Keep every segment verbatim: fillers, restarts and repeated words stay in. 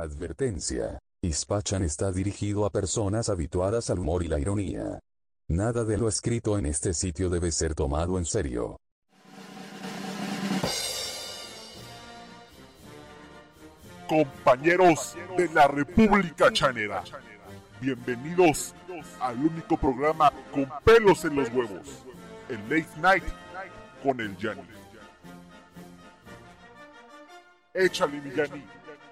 Advertencia. Ispachan está dirigido a personas habituadas al humor y la ironía. Nada de lo escrito en este sitio debe ser tomado en serio. Compañeros de la República Chanera, bienvenidos al único programa con pelos en los huevos, el Late Night con el Yanni. Échale, mi Yanni.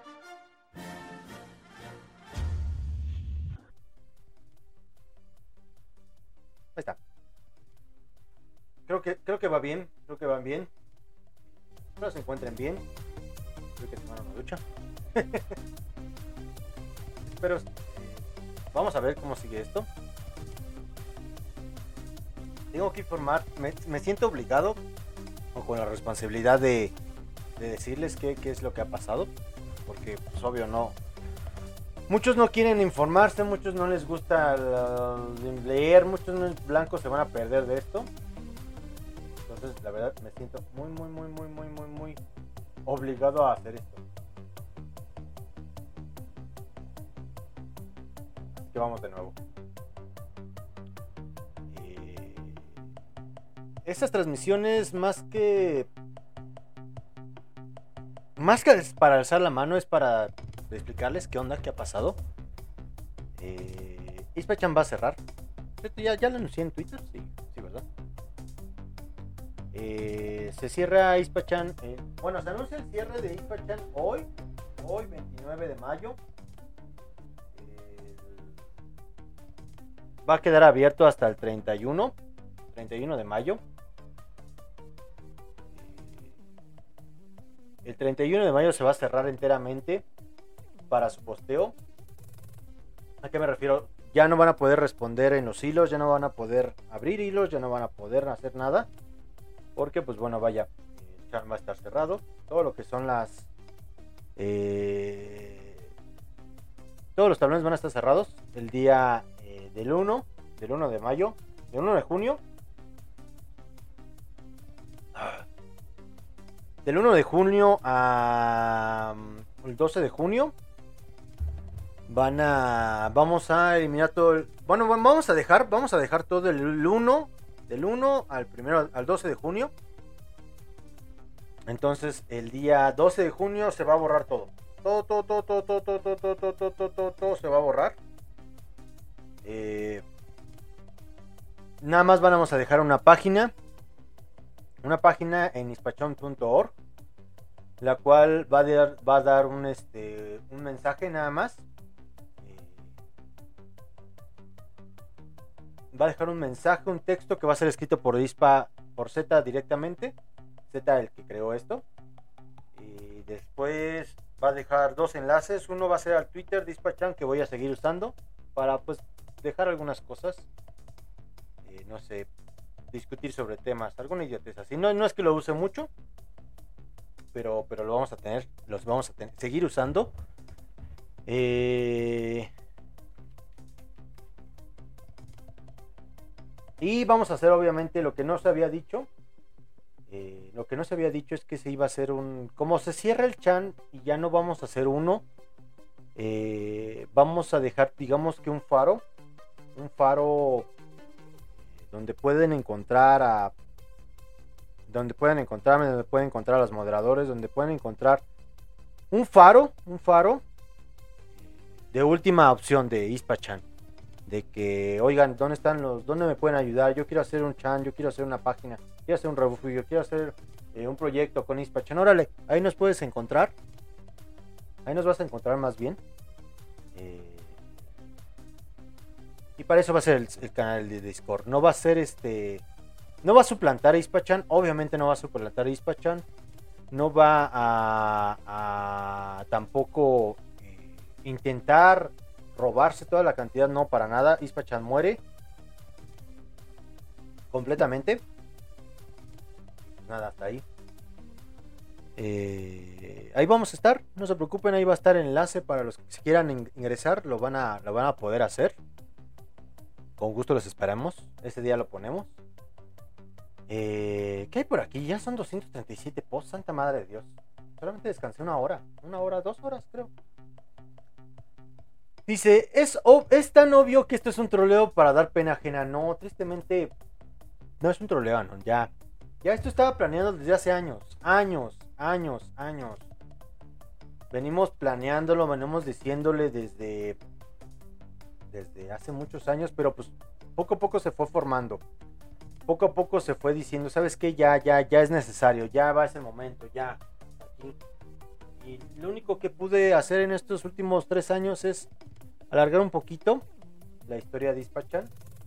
Ahí está. Creo que, creo que va bien, creo que van bien. Espero se encuentren bien. Creo que tomaron una ducha. Pero eh, vamos a ver cómo sigue esto. Tengo que informar, me, me siento obligado o con la responsabilidad de, de decirles qué, qué es lo que ha pasado. Porque, pues obvio, no. Muchos no quieren informarse, muchos no les gusta la, leer, muchos blancos se van a perder de esto. Entonces, la verdad, me siento muy, muy, muy, muy, muy, muy, muy obligado a hacer esto. Así que vamos de nuevo. Eh, estas transmisiones, más que más que para alzar la mano, es para explicarles qué onda, qué ha pasado. Eh, Ispachan va a cerrar. Ya, ya lo anuncié en Twitter, sí, sí, ¿verdad? Eh, se cierra Ispachan. Eh, bueno, se anuncia el cierre de Ispachan hoy, hoy veintinueve de mayo. Eh, va a quedar abierto hasta el treinta y uno de mayo. El treinta y uno de mayo se va a cerrar enteramente para su posteo. ¿A qué me refiero? Ya no van a poder responder en los hilos, ya no van a poder abrir hilos, ya no van a poder hacer nada. Porque, pues bueno, vaya, el chat va a estar cerrado. Todo lo que son las... Eh, todos los tablones van a estar cerrados el día eh, del uno, del uno de mayo, del uno de junio. Del uno de junio a el doce de junio van a vamos a eliminar todo el, bueno, vamos a dejar vamos a dejar todo el uno del uno al primero al doce de junio. Entonces el día doce de junio se va a borrar todo. Todo todo todo todo todo todo todo todo todo todo, todo, todo, todo se va a borrar. Eh, nada más vamos a dejar una página una página en ispachon punto org, la cual va a dar, va a dar un, este, un mensaje nada más. Eh, va a dejar un mensaje, un texto que va a ser escrito por Ispa, por Z directamente. Z el que creó esto. Y después va a dejar dos enlaces. Uno va a ser al Twitter de Ispachan, que voy a seguir usando para pues dejar algunas cosas. Eh, no sé, discutir sobre temas, alguna idiotez así. No, no es que lo use mucho, pero, pero lo vamos a tener, los vamos a tener, seguir usando. Eh, y vamos a hacer obviamente lo que no se había dicho. Eh, lo que no se había dicho es que se iba a hacer un... Como se cierra el chan y ya no vamos a hacer uno, eh, vamos a dejar, digamos que un faro, un faro donde pueden encontrar a donde pueden encontrarme, donde pueden encontrar a los moderadores, donde pueden encontrar un faro, un faro de última opción de Ispachan, de que, oigan, ¿dónde están los, dónde me pueden ayudar? Yo quiero hacer un chan, yo quiero hacer una página, quiero hacer un refugio, quiero hacer eh, un proyecto con Ispachan. Órale, ahí nos puedes encontrar, ahí nos vas a encontrar más bien. Eh, Y para eso va a ser el, el canal de Discord. No va a ser este. No va a suplantar a Ispachan. Obviamente no va a suplantar a Ispachan. No va a, a tampoco eh, intentar robarse toda la cantidad. No, para nada. Ispachan muere completamente. Nada, hasta ahí. Eh, ahí vamos a estar. No se preocupen. Ahí va a estar el enlace para los que quieran ingresar. Lo van a, lo van a poder hacer. Con gusto los esperamos. Ese día lo ponemos. Eh, ¿Qué hay por aquí? Ya son doscientos treinta y siete posts. Santa madre de Dios. Solamente descansé una hora. Una hora, dos horas creo. Dice, es, ob- es tan obvio que esto es un troleo para dar pena ajena. No, tristemente, no es un troleo, no, ya. Ya esto estaba planeado desde hace años. Años, años, años. Venimos planeándolo, venimos diciéndole desde, desde hace muchos años, pero pues poco a poco se fue formando. Poco a poco se fue diciendo, ¿sabes qué? Ya, ya, ya es necesario, ya va ese momento, ya. Aquí. Y lo único que pude hacer en estos últimos tres años es alargar un poquito la historia de Ispachan.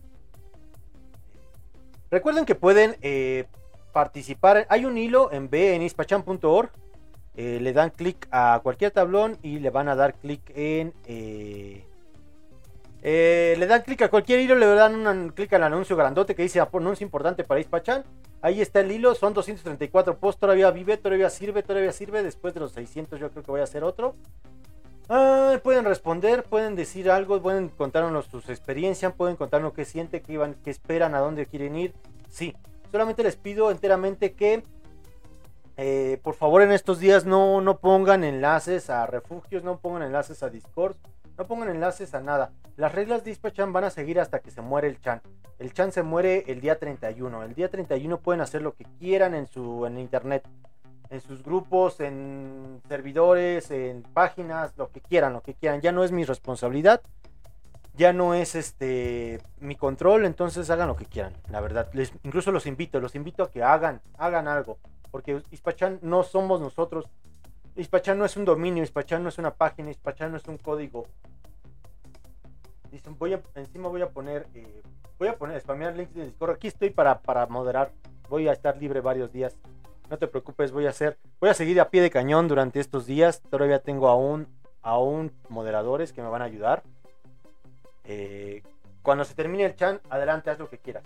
Recuerden que pueden eh, participar. Hay un hilo en B en ispachan punto org. Eh, le dan clic a cualquier tablón y le van a dar clic en... Eh, eh, le dan clic a cualquier hilo, le dan un clic al anuncio grandote que dice anuncio importante para Ispachan. Ahí está el hilo, son doscientos treinta y cuatro posts, todavía vive, todavía sirve, todavía sirve. Después de los seiscientos yo creo que voy a hacer otro. Ah, pueden responder, pueden decir algo, pueden contarnos sus experiencias, pueden contarnos qué sienten, qué iban, qué esperan, a dónde quieren ir. Sí, solamente les pido enteramente que eh, por favor en estos días no, no pongan enlaces a refugios, no pongan enlaces a Discord, no pongan enlaces a nada. Las reglas de Ispachan van a seguir hasta que se muere el Chan. El Chan se muere el día treinta y uno. El día treinta y uno pueden hacer lo que quieran en su en internet, en sus grupos, en servidores, en páginas, lo que quieran, lo que quieran. Ya no es mi responsabilidad, ya no es este mi control, entonces hagan lo que quieran, la verdad. Les, incluso los invito, los invito a que hagan, hagan algo, porque Ispachan no somos nosotros. Ispachan no es un dominio, Ispachan no es una página, Ispachan no es un código. Dicen, voy a, encima voy a poner, eh, voy a poner, spamear links de Discord. Aquí estoy para, para moderar, voy a estar libre varios días. No te preocupes, voy a hacer, voy a seguir a pie de cañón durante estos días. Todavía tengo aún, aún moderadores que me van a ayudar. Eh, cuando se termine el Chan, adelante, haz lo que quieras.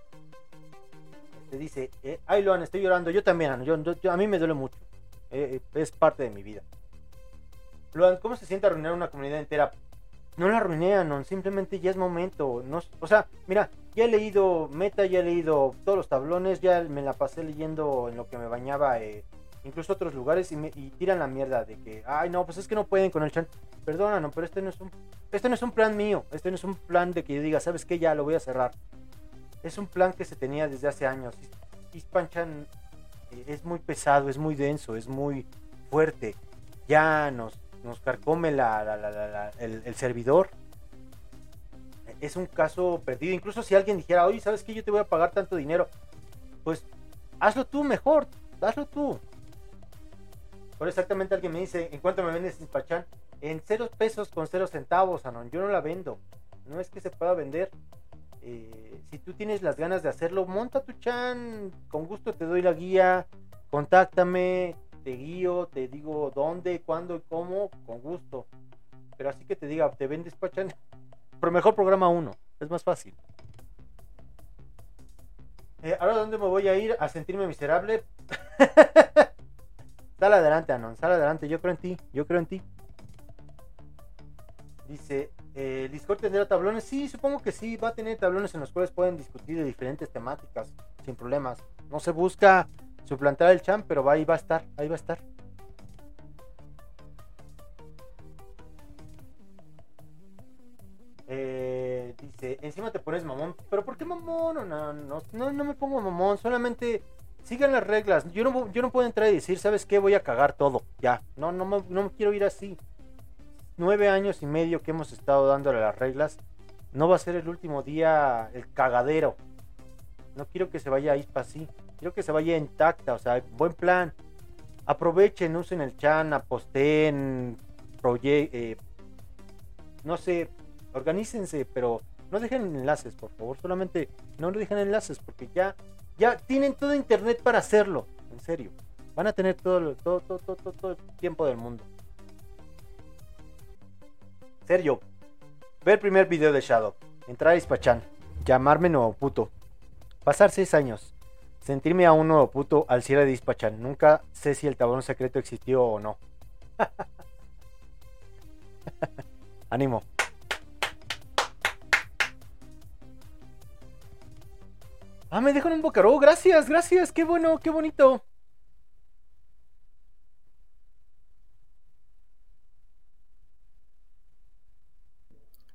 Te dice, eh, ay Loan, estoy llorando. Yo también, yo, yo, yo, a mí me duele mucho. Eh, es parte de mi vida. Loan, ¿cómo se siente arruinar una comunidad entera? No la arruiné, Anon, simplemente ya es momento. No, o sea, mira, ya he leído Meta, ya he leído todos los tablones, ya me la pasé leyendo en lo que me bañaba, eh, incluso otros lugares, y, me, y tiran la mierda de que, ay no, pues es que no pueden con el Chan. Perdona, no, pero este no es un, este no es un plan mío, este no es un plan de que yo diga, ¿sabes qué? Ya lo voy a cerrar. Es un plan que se tenía desde hace años. Ispachan eh, es muy pesado, es muy denso, es muy fuerte. Ya nos, nos carcome la, la, la, la, la, el, el servidor. Es un caso perdido. Incluso si alguien dijera, oye, ¿sabes qué? Yo te voy a pagar tanto dinero. Pues hazlo tú mejor, hazlo tú. Pero exactamente alguien me dice, ¿en cuánto me vendes Ispachan? En cero pesos con cero centavos, Anon. Yo no la vendo. No es que se pueda vender. Eh, si tú tienes las ganas de hacerlo, monta tu Chan. Con gusto te doy la guía. Contáctame, te guío, te digo dónde, cuándo y cómo. Con gusto. Pero así que te diga, ¿te vendes Ispachan? Pero mejor programa uno, es más fácil. Eh, Ahora, ¿dónde me voy a ir a sentirme miserable? Sal adelante, Anon, sal adelante. Yo creo en ti, yo creo en ti. Dice, eh, ¿Discord tendrá tablones? Sí, supongo que sí, va a tener tablones en los cuales pueden discutir de diferentes temáticas, sin problemas. No se busca suplantar el Chan, pero va, ahí va a estar, ahí va a estar. Eh, dice, encima te pones mamón. ¿Pero por qué mamón? No, no, no, no, no me pongo mamón, solamente sigan las reglas. Yo no, yo no puedo entrar y decir, ¿sabes qué? Voy a cagar todo, ya. No, no me, no me quiero ir así. Nueve años y medio que hemos estado dándole las reglas. No va a ser el último día el cagadero. No quiero que se vaya a Ispa así. Quiero que se vaya intacta, o sea, buen plan. Aprovechen, usen el Chan, aposten, eh, no sé, organícense, pero no dejen enlaces, por favor. Solamente no dejen enlaces porque ya, ya tienen todo internet para hacerlo. En serio, van a tener todo, todo, todo, todo, todo, todo el tiempo del mundo. Serio, ver el primer video de Shadow, entrar a Ispachan, llamarme nuevo puto, pasar seis años, sentirme a un nuevo puto al cierre de Ispachan. Nunca sé si el tablón secreto existió o no. Ánimo. Ah, me dejan un bocaró. Gracias, gracias. Qué bueno, qué bonito.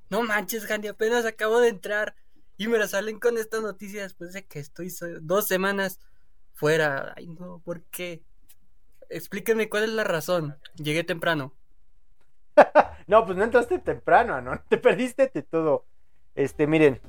No manches, Handy, apenas acabo de entrar y me la salen con esta noticia después de que estoy so- dos semanas fuera. Ay, no, ¿por qué? Explíquenme cuál es la razón. Llegué temprano. No, pues no entraste temprano, ¿no? Te perdiste de todo. Este, miren.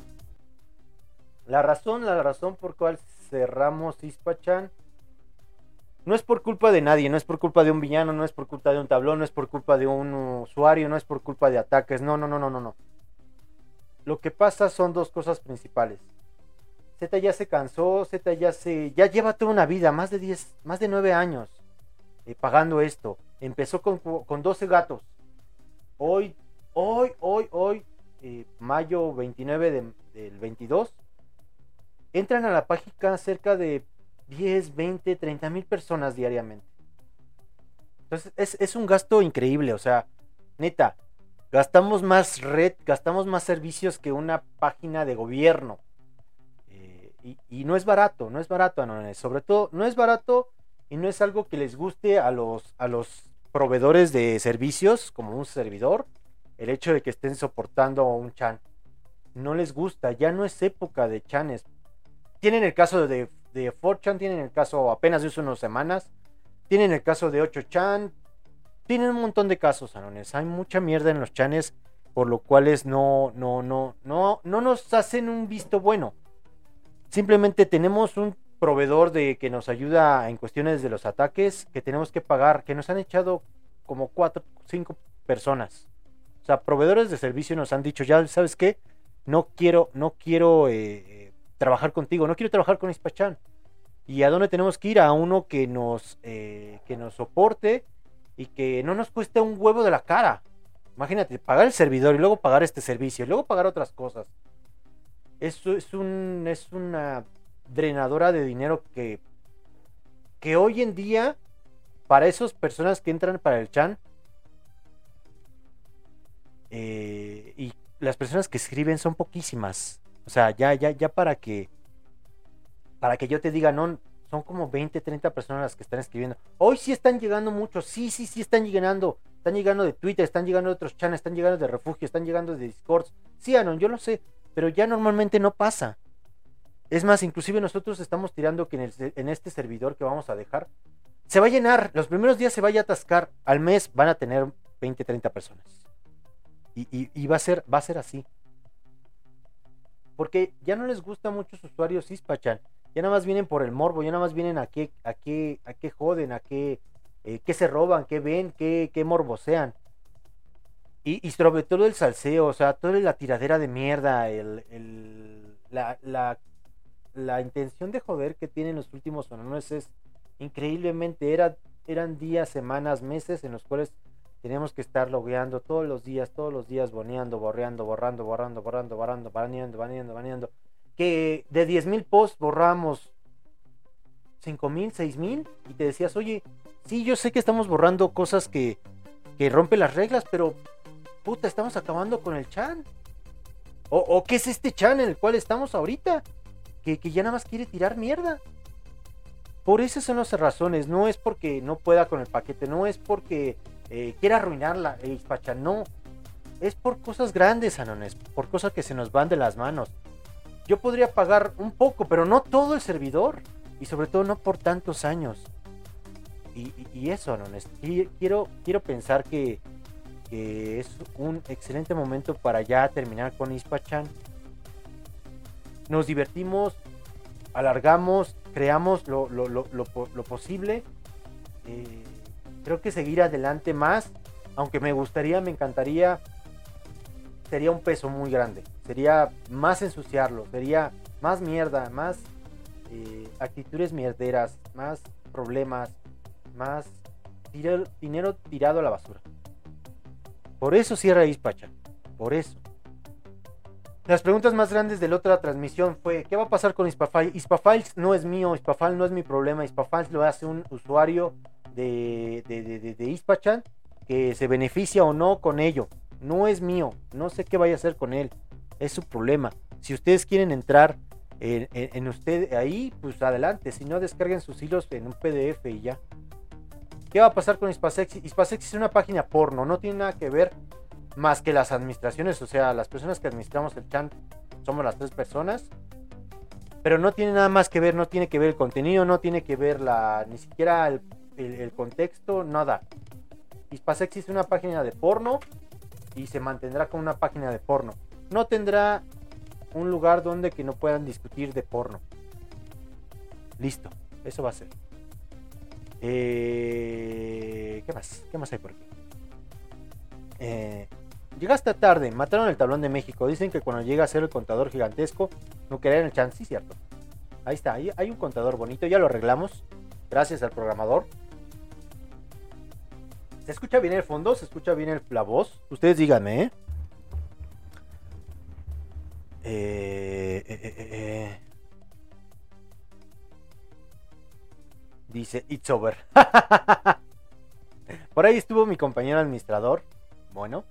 La razón, la razón por cual cerramos Ispachan no es por culpa de nadie, no es por culpa de un villano, no es por culpa de un tablón, no es por culpa de un usuario, no es por culpa de ataques, no, no, no, no, no, no. Lo que pasa son dos cosas principales. Z ya se cansó, Z ya se, ya lleva toda una vida, más de diez, más de nueve años eh, pagando esto. Empezó con, con doce gatos. Hoy, hoy, hoy, hoy, eh, mayo veintinueve de, del veintidós, entran a la página cerca de diez, veinte, treinta mil personas diariamente. Entonces es, es un gasto increíble, o sea, neta, gastamos más red, gastamos más servicios que una página de gobierno. Eh, y, y no es barato, no es barato, no, sobre todo no es barato y no es algo que les guste a los, a los proveedores de servicios como un servidor, el hecho de que estén soportando un chan. No les gusta, ya no es época de chanes. Tienen el caso de, de cuatro chan, tienen el caso apenas de hace unas semanas, tienen el caso de ocho chan, tienen un montón de casos, anones. Hay mucha mierda en los chanes, por lo cuales no, no, no, no, no nos hacen un visto bueno. Simplemente tenemos un proveedor de que nos ayuda en cuestiones de los ataques, que tenemos que pagar, que nos han echado como cuatro, cinco personas. O sea, proveedores de servicio nos han dicho, ya sabes qué, no quiero, no quiero eh, trabajar contigo, no quiero trabajar con Ispachan. ¿Y a dónde tenemos que ir? A uno que nos, eh, que nos soporte y que no nos cueste un huevo de la cara. Imagínate, pagar el servidor y luego pagar este servicio y luego pagar otras cosas. Eso es un, es una drenadora de dinero que, que hoy en día, para esas personas que entran para el chan, eh, y las personas que escriben son poquísimas. O sea, ya, ya, ya para que para que yo te diga, no, son como veinte, treinta personas las que están escribiendo. Hoy sí están llegando muchos, sí, sí, sí están llegando. Están llegando de Twitter, están llegando de otros channels, están llegando de Refugio, están llegando de Discord. Sí, Anon, yo lo sé, pero ya normalmente no pasa. Es más, inclusive nosotros estamos tirando que en, el, en este servidor que vamos a dejar, se va a llenar, los primeros días se vaya a atascar, al mes van a tener veinte, treinta personas. Y, y, y va a ser, va a ser así. Porque ya no les gusta a muchos usuarios Ispachan. Ya nada más vienen por el morbo, ya nada más vienen a qué, a qué, a qué joden, a qué, eh, qué se roban, qué ven, qué, qué morbosean. Y, y sobre todo el salseo, o sea, toda la tiradera de mierda, el, el, la, la, la intención de joder que tienen los últimos sonones es increíblemente, era, eran días, semanas, meses en los cuales teníamos que estar logueando todos los días, todos los días, boneando, borreando, borrando, borrando, borrando, borrando, baneando, baneando, baneando. Que de diez mil posts borramos cinco mil, seis mil y te decías, oye, sí, yo sé que estamos borrando cosas que, que rompen las reglas, pero puta, estamos acabando con el chan. O, o ¿qué es este chan en el cual estamos ahorita? Que, que ya nada más quiere tirar mierda. Por esas son las razones, no es porque no pueda con el paquete, no es porque eh, quiera arruinarla, el Ispachan, no. Es por cosas grandes, Anones, por cosas que se nos van de las manos. Yo podría pagar un poco, pero no todo el servidor. Y sobre todo no por tantos años. Y, y, y eso, ¿no? Quiero, quiero pensar que, que es un excelente momento para ya terminar con Ispachan. Nos divertimos, alargamos, creamos lo, lo, lo, lo, lo posible. Eh, creo que seguir adelante más, aunque me gustaría, me encantaría, sería un peso muy grande. Sería más ensuciarlo, sería más mierda, más eh, actitudes mierderas, más problemas, más tiro, dinero tirado a la basura. Por eso cierra Ispachan, por eso. Las preguntas más grandes de la otra transmisión fue, ¿qué va a pasar con Ispafiles? Ispafiles no es mío, Ispafiles no es mi problema, Ispafiles lo hace un usuario de, de, de, de, de Ispachan que se beneficia o no con ello. No es mío, no sé qué vaya a hacer con él. Es su problema. Si ustedes quieren entrar en, en, en usted ahí, pues adelante. Si no, descarguen sus hilos en un P D F y ya. ¿Qué va a pasar con Ispasexy? Ispasexy es una página porno. No tiene nada que ver más que las administraciones, o sea, las personas que administramos el chat somos las tres personas, pero no tiene nada más que ver, no tiene que ver el contenido, no tiene que ver la, ni siquiera el, el, el contexto, nada. Hispasex es una página de porno y se mantendrá como una página de porno. No tendrá un lugar donde que no puedan discutir de porno. Listo, eso va a ser. Eh, ¿Qué más? ¿Qué más hay por aquí? Eh, llegaste tarde, mataron el tablón de México. Dicen que cuando llega a ser el contador gigantesco, no querían el chance, sí, cierto. Ahí está, ahí hay un contador bonito, ya lo arreglamos. Gracias al programador. ¿Se escucha bien el fondo? ¿Se escucha bien el, la voz? Ustedes díganme, ¿eh? Eh, eh, eh, eh. Dice, it's over. Por ahí estuvo mi compañero administrador. Bueno.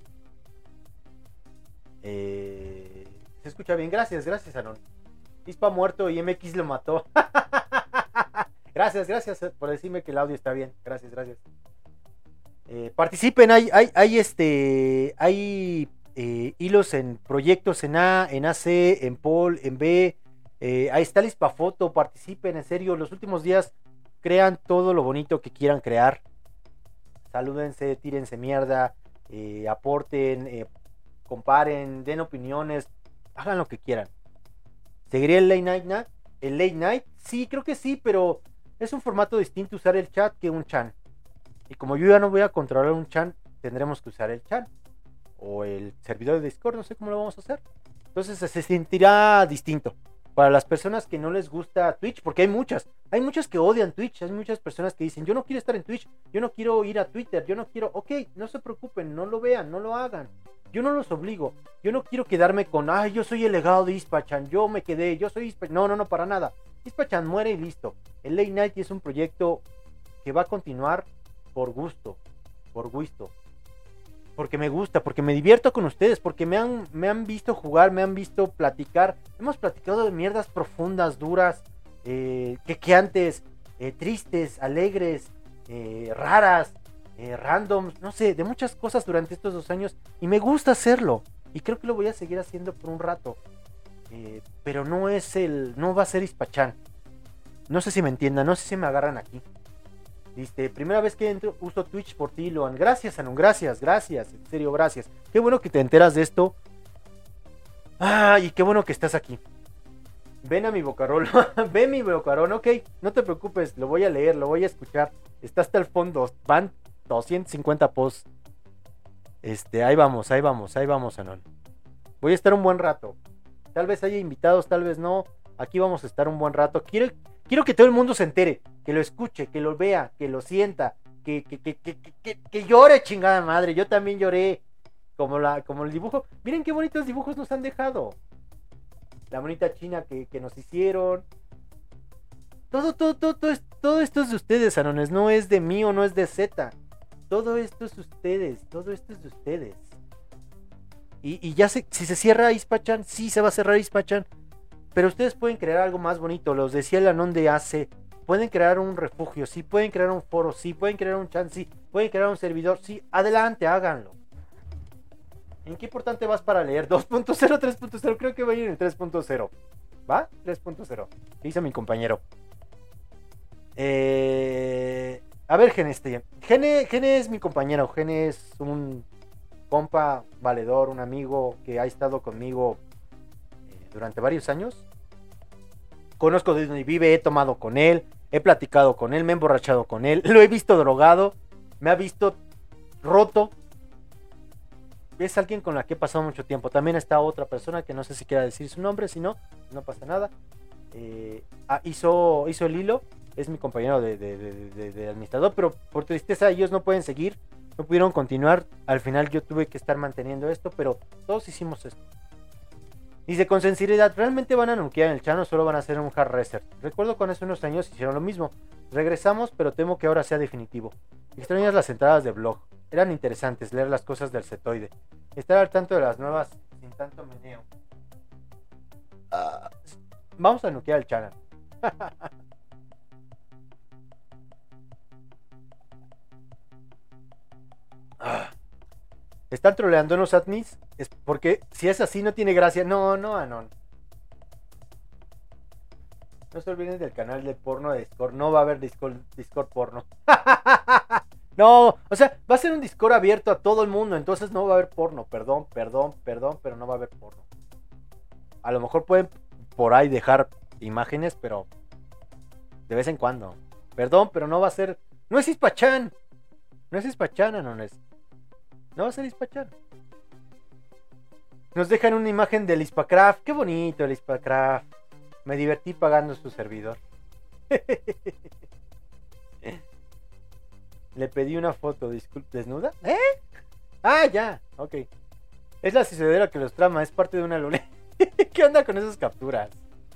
Eh, ¿Se escucha bien? Gracias, gracias, Anon. Ispa muerto y M X lo mató. Gracias, gracias por decirme que el audio está bien. Gracias, gracias. Eh, participen, hay, hay, hay este, hay eh, hilos en proyectos en A, en A C, en P O L, en B. Eh, ahí está el Ispafoto, participen, en serio, los últimos días crean todo lo bonito que quieran crear. Salúdense, tírense mierda, eh, aporten, eh, comparen, den opiniones, hagan lo que quieran. ¿Seguiría el late night? ¿El late night? Sí, creo que sí, pero es un formato distinto usar el chat que un chan. Y como yo ya no voy a controlar un chan, tendremos que usar el chan o el servidor de Discord, no sé cómo lo vamos a hacer. Entonces se sentirá distinto. Para las personas que no les gusta Twitch, porque hay muchas, hay muchas que odian Twitch, hay muchas personas que dicen, yo no quiero estar en Twitch, yo no quiero ir a Twitter, yo no quiero, ok, no se preocupen, no lo vean, no lo hagan, yo no los obligo, yo no quiero quedarme con, ay, yo soy el legado de Ispachan, yo me quedé, yo soy Ispachan, no, no, no, para nada, Ispachan muere y listo. El Late Night es un proyecto que va a continuar por gusto, por gusto. Porque me gusta, porque me divierto con ustedes, porque me han, me han visto jugar, me han visto platicar. Hemos platicado de mierdas profundas, duras, eh, quequeantes, eh, tristes, alegres, eh, raras, eh, randoms, no sé, de muchas cosas durante estos dos años. Y me gusta hacerlo. Y creo que lo voy a seguir haciendo por un rato. Eh, pero no es el, no va a ser Ispachan. No sé si me entiendan, no sé si me agarran aquí. Dice, primera vez que entro, uso Twitch por ti, Loan. Gracias, Anon, gracias, gracias, en serio, gracias. Qué bueno que te enteras de esto. Ah, y qué bueno que estás aquí. Ven a mi bocarol, ven mi bocarón, ok, no te preocupes, lo voy a leer, lo voy a escuchar. Está hasta el fondo, van doscientos cincuenta posts. Este, ahí vamos, ahí vamos, ahí vamos, Anon. Voy a estar un buen rato. Tal vez haya invitados, tal vez no. Aquí vamos a estar un buen rato. Quiero, quiero que todo el mundo se entere, que lo escuche, que lo vea, que lo sienta, que, que, que, que, que, que llore, chingada madre. Yo también lloré, como, la, como el dibujo. Miren qué bonitos dibujos nos han dejado. La bonita china que, que nos hicieron. Todo, todo, todo, todo, todo esto es de ustedes, Anones. No es de mí o no es de Z. Todo esto es de ustedes, todo esto es de ustedes. Y, y ya se, si se cierra Ispachan, sí se va a cerrar Ispachan. Pero ustedes pueden crear algo más bonito. Los decía el Anon de A C. Pueden crear un refugio, sí. Pueden crear un foro, sí. Pueden crear un chat, sí. Pueden crear un servidor, sí. Adelante, háganlo. ¿En qué importante vas para leer? ¿dos punto cero, tres punto cero? Creo que va a ir en el tres punto cero. ¿Va? tres punto cero. ¿Qué dice mi compañero? Eh... A ver, Gene, este. Gene, Gene es mi compañero. Gene es un compa valedor, un amigo que ha estado conmigo durante varios años. Conozco de donde vive, he tomado con él, he platicado con él, me he emborrachado con él, lo he visto drogado, me ha visto roto. Es alguien con la que he pasado mucho tiempo. También está otra persona que no sé si quiera decir su nombre, si no, no pasa nada. Eh, ah, hizo, hizo el hilo, es mi compañero de, de, de, de, de administrador, pero por tristeza ellos no pueden seguir, no pudieron continuar. Al final yo tuve que estar manteniendo esto, pero todos hicimos esto. Dice, con sinceridad, ¿realmente van a nukear en el chat o solo van a hacer un hard reset? Recuerdo cuando hace unos años hicieron lo mismo. Regresamos, pero temo que ahora sea definitivo. Extrañas las entradas de blog. Eran interesantes leer las cosas del setoide. Estar al tanto de las nuevas sin tanto meneo. Uh, vamos a nukear el channel. uh. ¿Están troleando los admins? Es porque si es así no tiene gracia. No, no, Anon. No se olviden del canal de porno de Discord. No va a haber Discord, Discord porno. No, o sea, va a ser un Discord abierto a todo el mundo. Entonces no va a haber porno. Perdón, perdón, perdón, pero no va a haber porno. A lo mejor pueden por ahí dejar imágenes, pero de vez en cuando. Perdón, pero no va a ser. No es Ispachan. No es Ispachan, no es. No va a ser Ispachan. Nos dejan una imagen del Ispacraft. Qué bonito el Ispacraft. Me divertí pagando su servidor. Le pedí una foto, disculpe, ¿desnuda? ¿Eh? Ah, ya, ok. Es la sucedera que los trama, es parte de una luna. ¿Qué onda con esas capturas?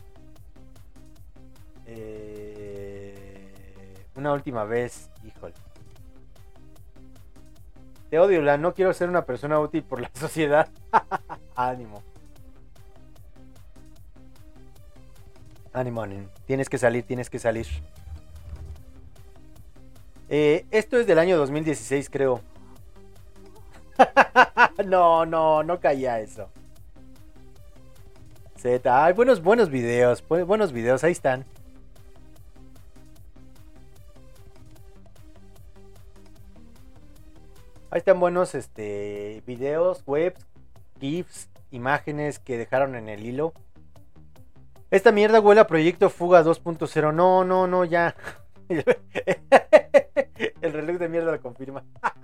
Eh... Una última vez, híjole. Te odio, la no quiero ser una persona útil por la sociedad. Ánimo. Ánimo, ánimo. Tienes que salir, tienes que salir. Eh, esto es del año dos mil dieciséis, creo. No, no, no caía eso. Z, hay buenos, buenos videos. Buenos videos, ahí están. Ahí están buenos este, videos, webs, GIFs, imágenes que dejaron en el hilo. Esta mierda huele a Proyecto Fuga dos punto cero. No, no, no, ya. El reloj de mierda lo confirma.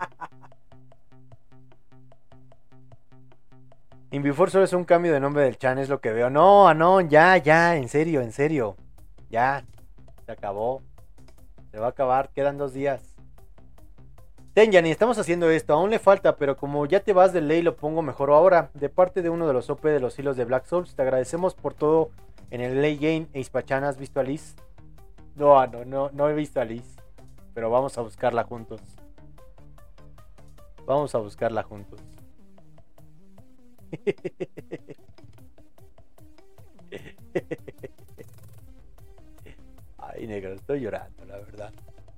Invifor solo es un cambio de nombre del chan, es lo que veo. No, Anon, ya, ya, en serio, en serio. Ya, se acabó. Se va a acabar, quedan dos días. Tenjani, estamos haciendo esto, aún le falta, pero como ya te vas de ley lo pongo mejor ahora. De parte de uno de los O P de los hilos de Black Souls, te agradecemos por todo en el late game. E Ispachan, ¿has visto a Liz? No, no, no, no he visto a Liz. Pero vamos a buscarla juntos. Vamos a buscarla juntos. Ay, negro, estoy llorando, la verdad.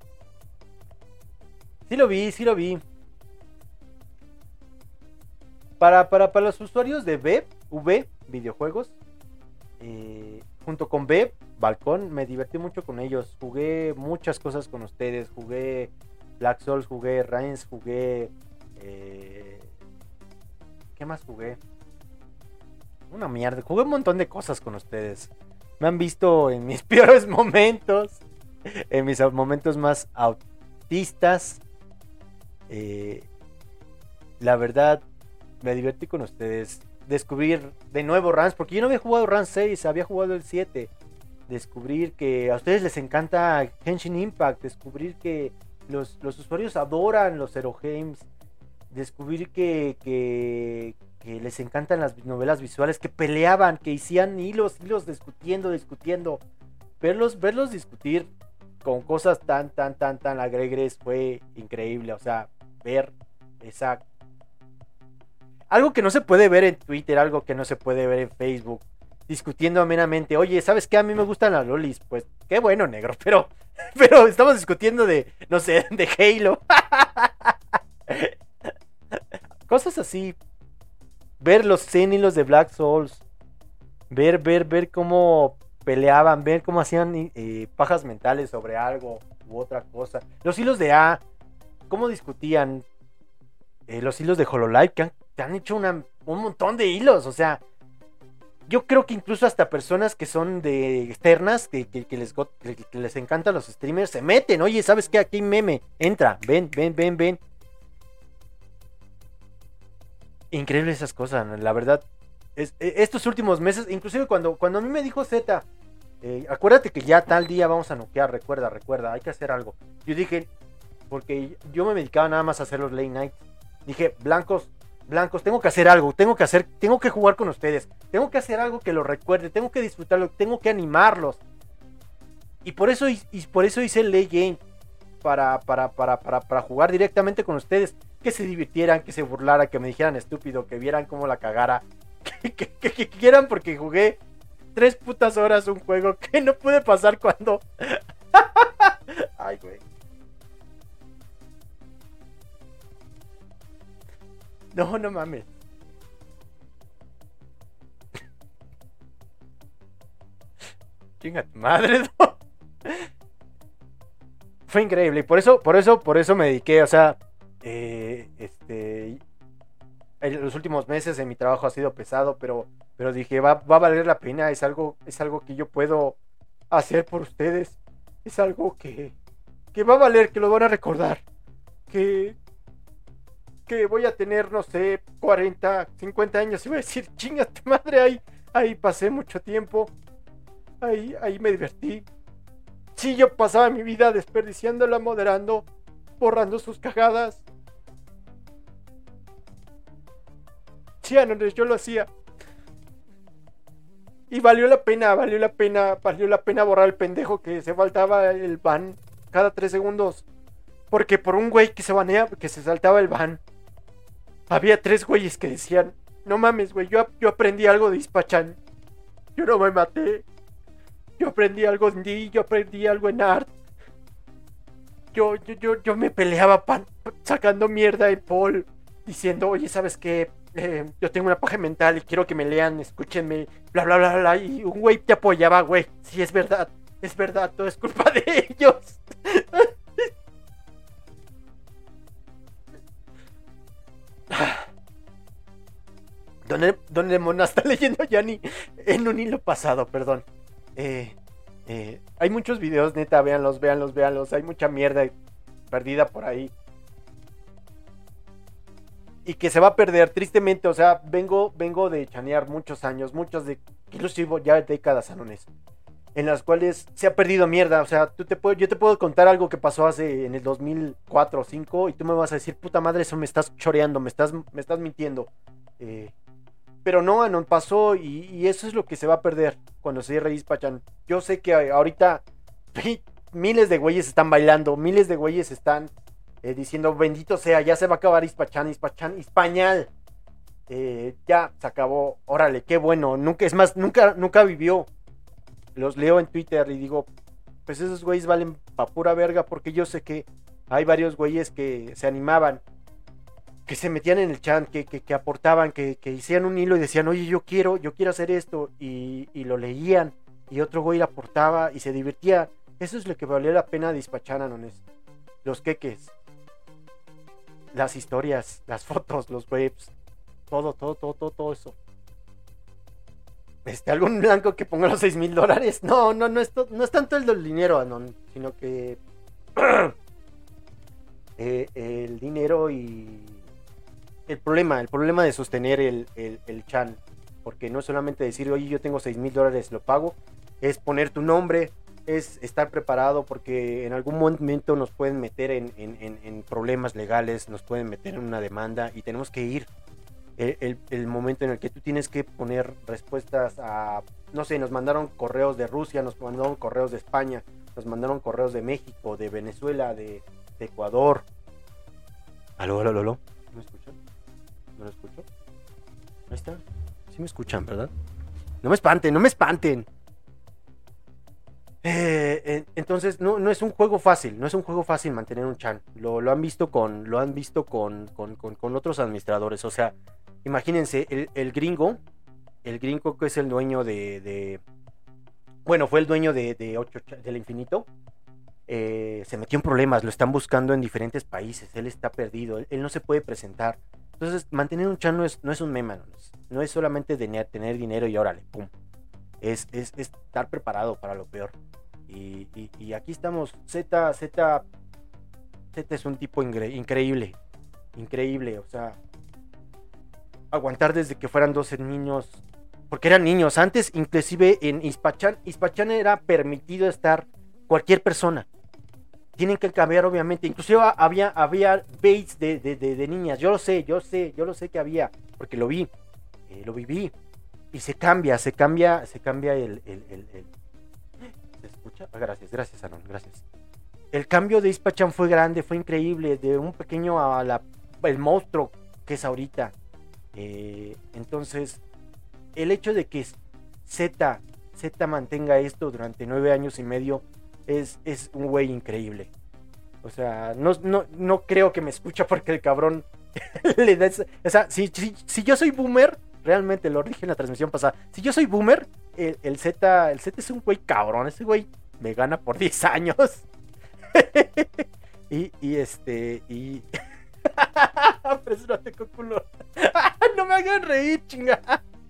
Sí lo vi, sí lo vi. Para, para, para los usuarios de V, V, videojuegos, eh, junto con V, Balcón, me divertí mucho con ellos. Jugué muchas cosas con ustedes. Jugué Black Souls, jugué Reigns, jugué... Eh, ¿Qué más jugué? Una mierda. Jugué un montón de cosas con ustedes. Me han visto en mis peores momentos. En mis momentos más autistas. Eh, la verdad, me divertí con ustedes. Descubrir de nuevo Rans, porque yo no había jugado Rans seis, había jugado el siete. Descubrir que a ustedes les encanta Genshin Impact. Descubrir que los, los usuarios adoran los Zero Games. Descubrir que, que, que les encantan las novelas visuales, que peleaban, que hacían hilos, hilos discutiendo, discutiendo. Verlos, verlos discutir con cosas tan, tan, tan, tan alegres fue increíble. O sea, ver esa... Algo que no se puede ver en Twitter, algo que no se puede ver en Facebook. Discutiendo amenamente, oye, ¿sabes qué? A mí me gustan las lolis. Pues, qué bueno, negro, pero... Pero estamos discutiendo de, no sé, de Halo. Cosas así. Ver los cenilos de Black Souls. Ver, ver, ver cómo peleaban. Ver cómo hacían eh, pajas mentales sobre algo u otra cosa. Los hilos de A. Cómo discutían. Eh, los hilos de Hololive. Que han, que han hecho una, un montón de hilos. O sea, yo creo que incluso hasta personas que son de externas. Que, que, que, les, que, que les encantan los streamers. Se meten. Oye, ¿sabes qué? Aquí hay meme. Entra. Ven, ven, ven, ven. Increíble esas cosas, la verdad. Es, estos últimos meses, inclusive cuando, cuando a mí me dijo Z, eh, acuérdate que ya tal día vamos a noquear, recuerda, recuerda, hay que hacer algo. Yo dije, porque yo me dedicaba nada más a hacer los late nights. Dije, blancos, blancos, tengo que hacer algo, tengo que hacer, tengo que jugar con ustedes, tengo que hacer algo que los recuerde, tengo que disfrutarlo, tengo que animarlos. Y por eso, y por eso hice el late game. Para, para, para, para, para jugar directamente con ustedes, que se divirtieran, que se burlaran, que me dijeran estúpido, que vieran cómo la cagara, que, que, que, que quieran, porque jugué tres putas horas un juego que no pude pasar cuando... Ay, güey. No, no mames. Chinga tu madre, ¿no? Fue increíble. Y por eso, por eso, por eso me dediqué, o sea, eh, este, en los últimos meses en mi trabajo ha sido pesado, pero, pero dije, va, va a valer la pena, es algo, es algo que yo puedo hacer por ustedes, es algo que, que va a valer, que lo van a recordar, que, que voy a tener, no sé, cuarenta, cincuenta años y voy a decir, chinga tu madre, ahí, ahí pasé mucho tiempo, ahí, ahí me divertí. Sí, yo pasaba mi vida desperdiciándola, moderando, borrando sus cagadas. Sí, Anones, yo lo hacía. Y valió la pena, valió la pena, valió la pena borrar el pendejo que se faltaba el ban cada tres segundos. Porque por un güey que se banea, que se saltaba el ban, había tres güeyes que decían, no mames, güey, yo, yo aprendí algo de Ispachan. Yo no me maté. Yo aprendí algo en D, yo aprendí algo en Art. Yo, yo, yo, yo me peleaba pan, sacando mierda en Paul, diciendo, oye, ¿sabes qué? Eh, yo tengo una paja mental y quiero que me lean, escúchenme, bla, bla, bla, bla. Y un güey te apoyaba, güey. Sí, es verdad, es verdad, todo es culpa de ellos. Don, Don Lemona está leyendo ya ni en un hilo pasado, perdón. Eh, eh, hay muchos videos, neta, véanlos, véanlos, véanlos. Hay mucha mierda perdida por ahí. Y que se va a perder, tristemente. O sea, vengo, vengo de chanear muchos años, muchos de, inclusive ya décadas, Anones, en las cuales se ha perdido mierda. O sea, tú te puedo, yo te puedo contar algo que pasó hace en el dos mil cuatro o dos mil cinco y tú me vas a decir, puta madre, eso me estás choreando, me estás, me estás mintiendo. Eh... Pero no, Anon, pasó y, y eso es lo que se va a perder cuando se cierre Ispachan. Yo sé que ahorita miles de güeyes están bailando, miles de güeyes están eh, diciendo, bendito sea, ya se va a acabar Ispachan, Ispachan, Ispañal. Eh, ya se acabó, órale, qué bueno. Nunca, es más, nunca, nunca vivió. Los leo en Twitter y digo, pues esos güeyes valen pa' pura verga, porque yo sé que hay varios güeyes que se animaban, que se metían en el chat, que, que, que aportaban, que, que hicieran un hilo y decían, oye, yo quiero, yo quiero hacer esto, y, y lo leían, y otro güey aportaba y se divertía. Eso es lo que valió la pena de Ispachan, Anones. Los queques, las historias, las fotos, los webs, todo, todo, todo, todo, todo eso. Este, algún blanco que ponga los seis mil dólares. No, no, no es, to, no es tanto el del dinero, Anon, sino que eh, el dinero y el problema, el problema de sostener el, el, el chan, porque no es solamente decir, oye, yo tengo seis mil dólares, lo pago, es poner tu nombre, es estar preparado, porque en algún momento nos pueden meter en, en, en, en problemas legales, nos pueden meter en una demanda y tenemos que ir. El, el, el momento en el que tú tienes que poner respuestas a, no sé, nos mandaron correos de Rusia, nos mandaron correos de España, nos mandaron correos de México, de Venezuela, de, de Ecuador. Aló, aló, aló, ¿no me escuchan? ¿No lo escucho? Ahí está. Sí me escuchan, ¿verdad? No me espanten, no me espanten. Eh, eh, entonces, no, no es un juego fácil, no es un juego fácil mantener un chan. Lo, lo han visto con, lo han visto con, con, con, con otros administradores. O sea, imagínense, el, el gringo, el gringo que es el dueño de, de bueno, fue el dueño de, de ocho, del Infinito. Eh, se metió en problemas, lo están buscando en diferentes países, él está perdido, él, él no se puede presentar. Entonces, mantener un chan no es, no es un meme, no es, no es solamente tener, tener dinero y órale, pum. Es, es, es estar preparado para lo peor. Y, y, y aquí estamos. Z, Z, Z es un tipo incre- increíble, increíble, o sea, aguantar desde que fueran doce niños, porque eran niños. Antes, inclusive en Ispachan, Ispachan era permitido estar cualquier persona. Tienen que cambiar, obviamente. Inclusive había, había baits de, de, de, de niñas. Yo lo sé, yo sé, yo lo sé que había, porque lo vi, eh, lo viví. Y se cambia, se cambia, se cambia el, el, el, el... ¿Se escucha? Ah, gracias, gracias, Anon, gracias. El cambio de Ispachan fue grande, fue increíble, de un pequeño a la, el monstruo que es ahorita. Eh, entonces, el hecho de que Z, Z mantenga esto durante nueve años y medio es, es un güey increíble. O sea, no, no, no creo que me escucha porque el cabrón le da esa- o sea, si, si, si yo soy boomer, realmente lo dije en la transmisión pasada, si yo soy boomer, el, el Z, el Z es un güey cabrón, ese güey me gana por diez años. y, y este, y... Apresúrate, culo. No me hagan reír, chinga.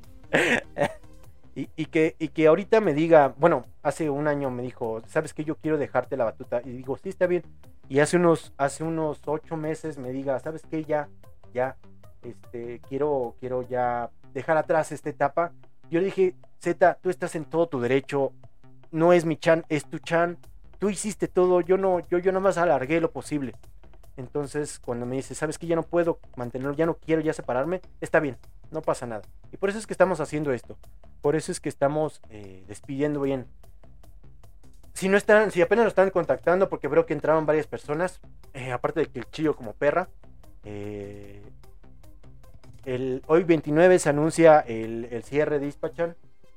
y, y, que, y que ahorita me diga, bueno, hace un año me dijo, ¿sabes qué? Yo quiero dejarte la batuta. Y digo, sí, está bien. Y hace unos, hace unos ocho meses me diga, ¿sabes qué? Ya, ya, este, quiero, quiero ya dejar atrás esta etapa. Yo le dije, Z, tú estás en todo tu derecho. No es mi chan, es tu chan. Tú hiciste todo, yo no, yo, yo nada más alargué lo posible. Entonces, cuando me dice, ¿sabes qué? Ya no puedo mantenerlo, ya no quiero ya separarme, está bien, no pasa nada. Y por eso es que estamos haciendo esto. Por eso es que estamos eh, despidiendo bien. Si no están, si apenas lo están contactando, porque veo que entraron varias personas, eh, aparte de que el Chillo como perra, eh, el, hoy veintinueve se anuncia el, el cierre de Ispachan.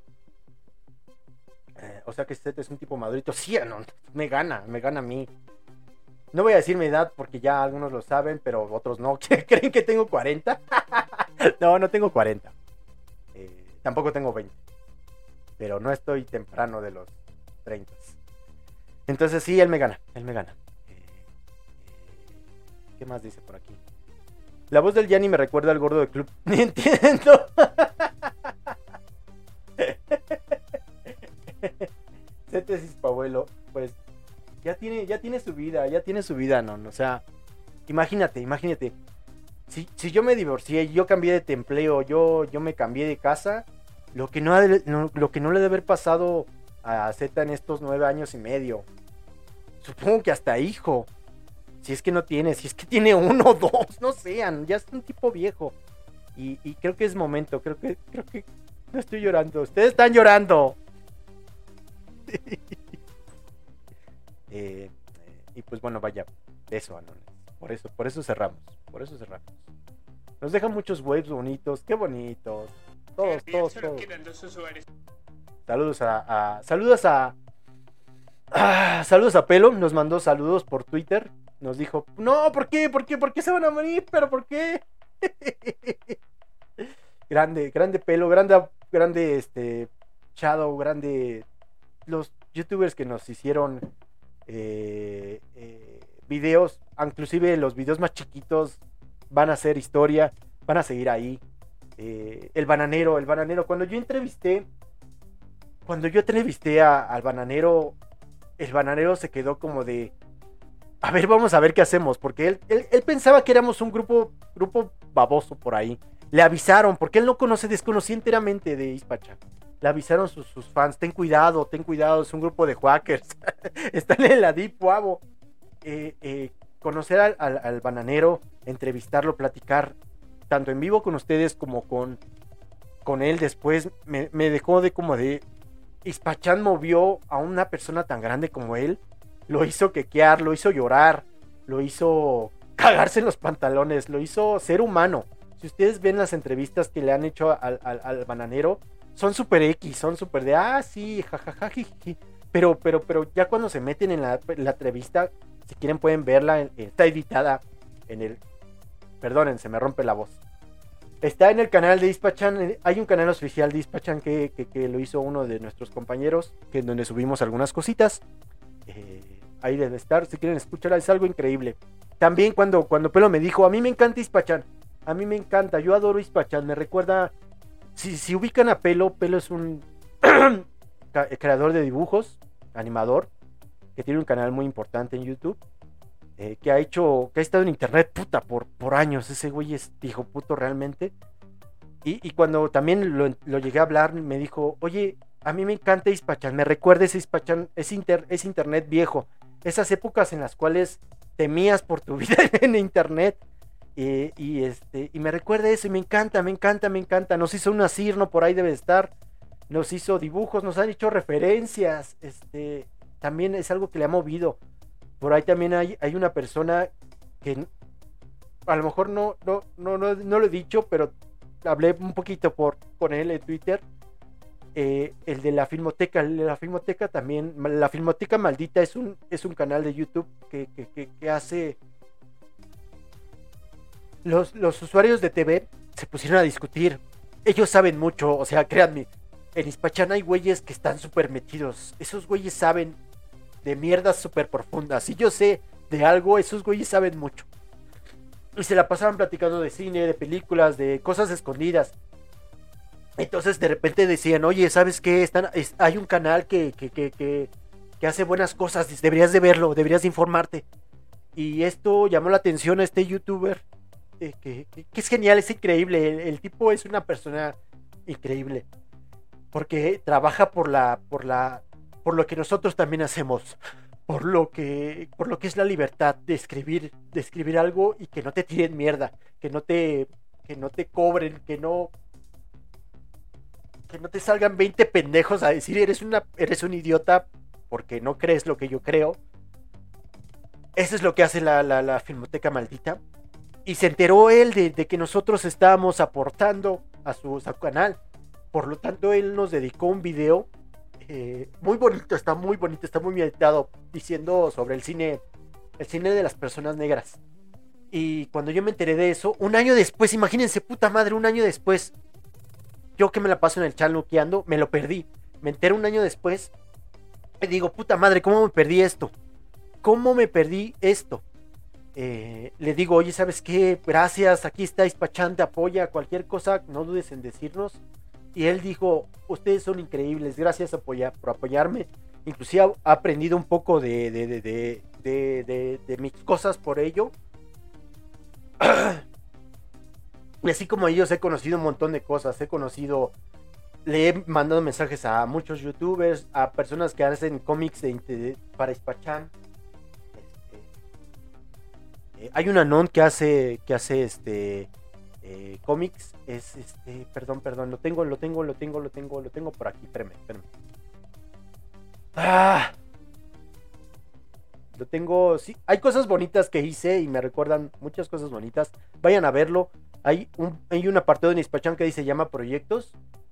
Eh, o sea que este es un tipo madurito. Sí, no, me gana, me gana a mí. No voy a decir mi edad porque ya algunos lo saben, pero otros no. ¿Creen que tengo cuarenta? No, no tengo cuarenta. Eh, tampoco tengo veinte. Pero no estoy temprano de los treinta. Entonces sí, él me gana. Él me gana. Eh, eh, ¿Qué más dice por aquí? La voz del Yanni me recuerda al gordo del club. Ni entiendo. Cetesis Pavuelo, pues ya tiene, ya tiene su vida, ya tiene su vida, ¿no? O sea, imagínate, imagínate. Si, si yo me divorcié, yo cambié de empleo, yo, yo me cambié de casa, lo que no, ha de, no, lo que no le debe haber pasado a Z en estos nueve años y medio. Supongo que hasta hijo. Si es que no tiene, si es que tiene uno o dos, no sean, ya es un tipo viejo. Y, y creo que es momento, creo que, creo que no estoy llorando, ustedes están llorando. Eh, eh, y pues bueno, vaya, eso, Anones. Por eso, por eso cerramos, por eso cerramos. Nos dejan muchos waves bonitos, qué bonitos. Todos, todos, todos. Saludos a, a saludos a, a saludos a Pelo, nos mandó saludos por Twitter. Nos dijo, no, ¿por qué? ¿Por qué? ¿Por qué se van a morir? ¿Pero por qué? Grande, grande Pelo, grande, grande este Shadow, grande los youtubers que nos hicieron eh, eh, videos, inclusive los videos más chiquitos van a ser historia, van a seguir ahí. Eh, el bananero, el bananero, cuando yo entrevisté, cuando yo entrevisté a, al bananero, el bananero se quedó como de, a ver, vamos a ver qué hacemos, porque él, él, él pensaba que éramos un grupo, grupo baboso por ahí. Le avisaron, porque él no conoce, desconocía enteramente de Ispachan. Le avisaron sus, sus fans, ten cuidado, ten cuidado, es un grupo de hackers. Están en la Deep Wabo. Eh, eh, conocer al, al, al bananero, entrevistarlo, platicar, tanto en vivo con ustedes como con, con él después, me, me dejó de como de... Ispachan movió a una persona tan grande como él, lo hizo quequear, lo hizo llorar, lo hizo cagarse en los pantalones, lo hizo ser humano. Si ustedes ven las entrevistas que le han hecho al, al, al bananero, son super X, son super de, ah, sí, jajaja, pero, pero, pero ya cuando se meten en la, la entrevista, si quieren pueden verla, en, está editada en el, perdonen, se me rompe la voz. Está en el canal de Ispachan, hay un canal oficial de Ispachan que, que, que lo hizo uno de nuestros compañeros, que en donde subimos algunas cositas. Eh, ahí debe estar, si quieren escucharla, es algo increíble. También cuando, cuando Pelo me dijo, a mí me encanta Ispachan, a mí me encanta, yo adoro Ispachan, me recuerda, si, si ubican a Pelo, Pelo es un creador de dibujos, animador, que tiene un canal muy importante en YouTube. Eh, que ha hecho, que ha estado en internet, puta, por, por años. Ese güey es hijo puto realmente. Y, y cuando también lo, lo llegué a hablar, me dijo, oye, a mí me encanta Ispachan, me recuerda ese Ispachan, es, inter, es internet viejo. Esas épocas en las cuales temías por tu vida en internet. Eh, y, este, y me recuerda eso y me encanta, me encanta, me encanta. Nos hizo un asirno, por ahí debe estar. Nos hizo dibujos, nos han hecho referencias. Este, también es algo que le ha movido. Por ahí también hay, hay una persona que a lo mejor no, no, no, no, no lo he dicho, pero hablé un poquito por, con él en Twitter. Eh, el de la Filmoteca, el de la Filmoteca también, la Filmoteca Maldita, es un, es un canal de YouTube que, que, que, que hace los, los usuarios de T V se pusieron a discutir. Ellos saben mucho, o sea, créanme. En Hispachan hay güeyes que están súper metidos. Esos güeyes saben de mierdas súper profundas. Si yo sé de algo, esos güeyes saben mucho. Y se la pasaban platicando de cine, de películas, de cosas escondidas. Entonces de repente decían, oye, ¿sabes qué? Están, es, hay un canal que, que, que, que, que hace buenas cosas. Deberías de verlo, deberías de informarte. Y esto llamó la atención a este youtuber. Eh, que, que, que es genial, es increíble. El, el tipo es una persona increíble. Porque trabaja por la, por la, por lo que nosotros también hacemos, por lo que, por lo que es la libertad de escribir, de escribir algo y que no te tiren mierda, que no te, que no te cobren, que no, que no te salgan veinte pendejos a decir eres una, eres un idiota porque no crees lo que yo creo. Eso es lo que hace la, la, la Filmoteca Maldita. Y se enteró él de, de que nosotros estábamos aportando a su, a su canal. Por lo tanto, él nos dedicó un video eh, muy bonito, está muy bonito, está muy meditado, diciendo sobre el cine, el cine de las personas negras. Y cuando yo me enteré de eso, un año después, imagínense, puta madre, un año después, yo que me la paso en el chat luqueando, me lo perdí. Me entero un año después y digo, puta madre, ¿cómo me perdí esto? ¿Cómo me perdí esto? Eh, le digo, oye, ¿sabes qué? Gracias, aquí está Hispachan, te apoya, cualquier cosa, no dudes en decirnos. Y él dijo, ustedes son increíbles, gracias apoya, por apoyarme. Inclusive ha aprendido un poco de, de, de, de, de, de, de mis cosas por ello. Y así como ellos he conocido un montón de cosas. He conocido, le he mandado mensajes a muchos youtubers, a personas que hacen cómics de, de, para Hispachan. Este, eh, hay una non que hace, que hace este... Eh, cómics es este, perdón, perdón, lo tengo, lo tengo, lo tengo, lo tengo, lo tengo por aquí, espérame, espérame. Ah, lo tengo, sí, hay cosas bonitas que hice y me recuerdan muchas cosas bonitas. Vayan a verlo. Hay un, hay un apartado en Hispachan que dice llama proyectos.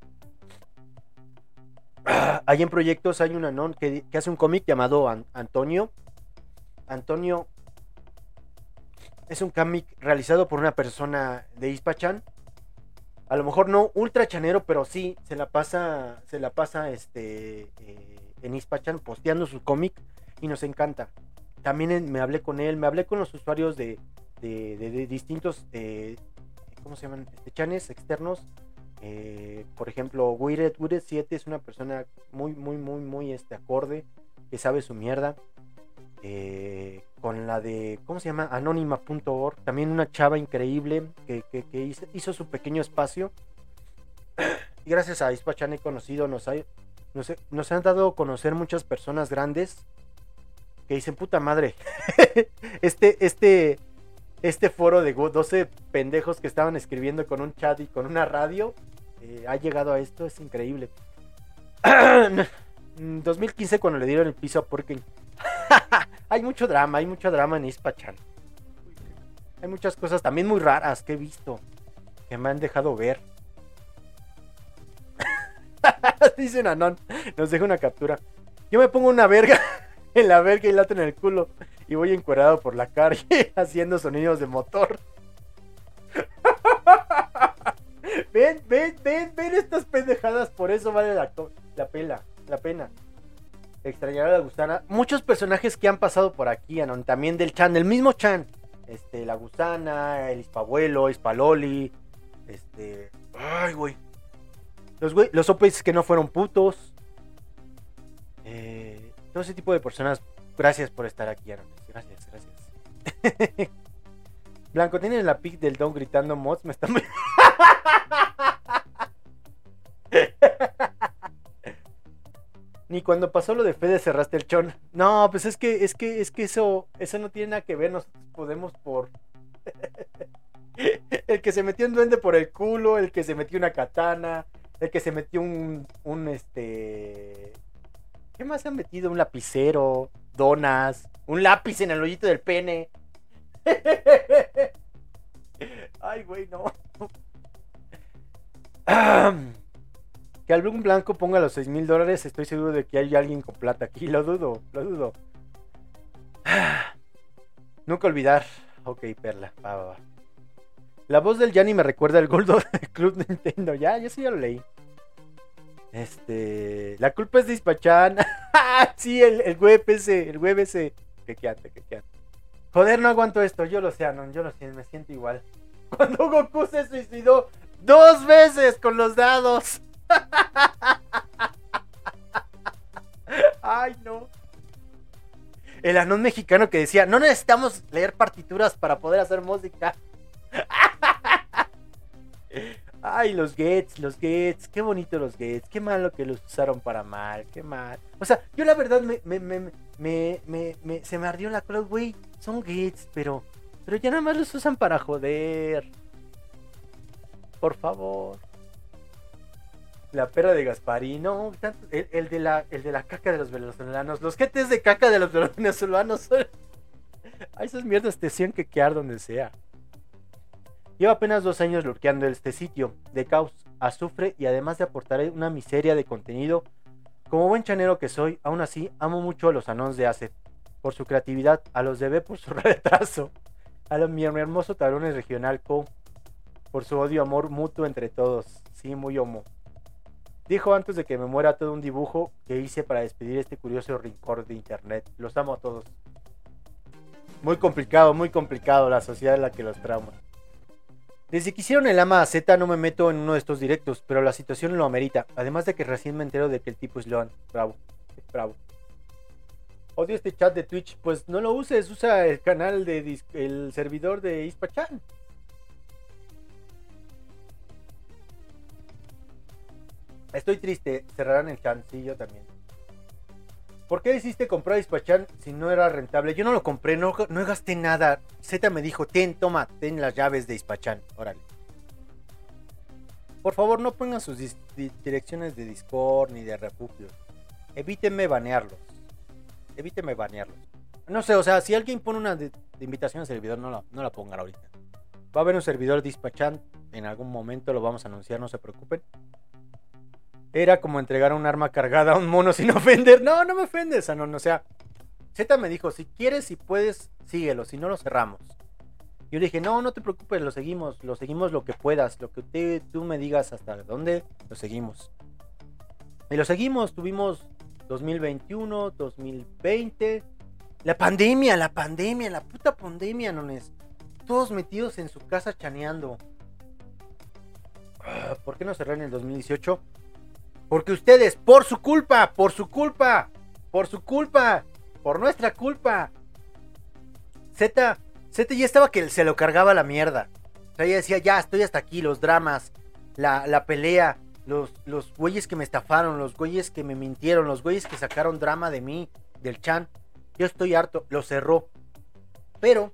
Ah, hay en proyectos, hay una non que, que hace un cómic llamado An- Antonio. Antonio es un cómic realizado por una persona de Hispachan. A lo mejor no ultra chanero, pero sí se la pasa, se la pasa este, eh, en Hispachan posteando su cómic y nos encanta. También en, me hablé con él, me hablé con los usuarios de, de, de, de distintos, eh, ¿cómo se llaman? Este, chanes externos. Eh, por ejemplo, Wired, Wired siete es una persona muy, muy, muy, muy este, acorde, que sabe su mierda. Eh, con la de, ¿cómo se llama? Anónima punto org, también una chava increíble que, que, que hizo, hizo su pequeño espacio. Y gracias a Hispachan he conocido, nos, hay, nos, nos han dado a conocer muchas personas grandes que dicen, puta madre, este, este, este foro de doce pendejos que estaban escribiendo con un chat y con una radio, eh, ha llegado a esto, es increíble. dos mil quince cuando le dieron el piso a Porking. Hay mucho drama, hay mucho drama en Hispachan. Hay muchas cosas también muy raras que he visto, que me han dejado ver. Dice Nanon, nos deja una captura. Yo me pongo una verga en la verga y lato en el culo y voy encuerado por la calle haciendo sonidos de motor. Ven, ven, ven, ven estas pendejadas, por eso vale la, la pela, la pena. Extrañar a la gusana. Muchos personajes que han pasado por aquí, Anon, también del Chan, del mismo Chan. Este, la gusana, el Hispabuelo, Hispaloli. Este. Ay, güey. Los güey, los opes que no fueron putos. Eh, todo ese tipo de personas. Gracias por estar aquí, Anon. Gracias, gracias. Blanco, ¿tienes la pic del Don gritando mods? Me está muy. Ni cuando pasó lo de Fede cerraste el chon. No, pues es que, es que, es que eso, eso no tiene nada que ver. Nosotros podemos por. El que se metió un duende por el culo, el que se metió una katana, el que se metió un, un este. ¿Qué más se han metido? Un lapicero, donas, un lápiz en el hoyito del pene. Ay, güey, no. Que algún blanco ponga los seis mil dólares, estoy seguro de que hay alguien con plata aquí. Lo dudo, lo dudo. Nunca olvidar. Ok, Perla, va, va, va. La voz del Yanni me recuerda al Gordo del Club Nintendo. Ya, yo sí ya lo leí. Este. La culpa es de Ispachán. Sí, el, el web ese. El web ese. Que quédate, que quédate. Joder, no aguanto esto. Yo lo sé, Anon. Yo lo sé, me siento igual. Cuando Goku se suicidó dos veces con los dados. Ay, no. El Anon mexicano que decía: no necesitamos leer partituras para poder hacer música. Ay, los Gets, los Gets, qué bonito los Gets, qué malo que los usaron para mal, qué mal. O sea, yo la verdad me, me, me, me, me, me se me ardió la cola, güey, son Gets, pero, pero ya nada más los usan para joder. Por favor. La perra de Gasparín, no, tanto, el, el de la, el de la caca de los venezolanos, los Gets de caca de los venezolanos. Ay, esas mierdas te decían que quedar donde sea. Llevo apenas dos años lurkeando este sitio de caos, azufre y además de aportar una miseria de contenido. Como buen chanero que soy, aún así amo mucho a los Anons de Ace por su creatividad, a los de B por su retraso, a los mi hermoso Tarones Regional Co por su odio amor mutuo entre todos. Sí, muy homo. Dijo antes de que me muera todo un dibujo que hice para despedir este curioso rincón de internet. Los amo a todos. Muy complicado, muy complicado la sociedad en la que los trauma. Desde que hicieron el Ama a Z no me meto en uno de estos directos, pero la situación lo amerita. Además de que recién me entero de que el tipo es Loan. Bravo, bravo. Odio este chat de Twitch, pues no lo uses, usa el canal de el servidor de Ispachán. Estoy triste, cerrarán el chat, sí, yo también. ¿Por qué decidiste comprar Ispachán si no era rentable? Yo no lo compré, no, no gasté nada. Z me dijo, ten, toma, ten las llaves de Ispachán, órale. Por favor, no pongan sus dis- direcciones de Discord ni de refugios. Evítenme banearlos. Evítenme banearlos. No sé, o sea, si alguien pone una de, de invitación al servidor, no la, no la pongan ahorita. Va a haber un servidor de Ispachán, en algún momento lo vamos a anunciar, no se preocupen. Era como entregar un arma cargada a un mono sin ofender. No, no me ofendes, Anon. O sea, Z me dijo, si quieres, si puedes, síguelo, si no lo cerramos. Yo le dije, no, no te preocupes, lo seguimos, lo seguimos lo que puedas, lo que te, tú me digas hasta dónde, lo seguimos. Y lo seguimos, tuvimos dos mil veintiuno, dos mil veinte, la pandemia, la pandemia, la puta pandemia, nones. Todos metidos en su casa chaneando. ¿Por qué no cerré en el dos mil dieciocho? Porque ustedes, por su culpa, por su culpa, por su culpa, por nuestra culpa. Z, Z ya estaba que se lo cargaba la mierda. O sea, ella decía, ya estoy hasta aquí, los dramas, la, la pelea, los, los güeyes que me estafaron, los güeyes que me mintieron, los güeyes que sacaron drama de mí, del Chan. Yo estoy harto, lo cerró. Pero,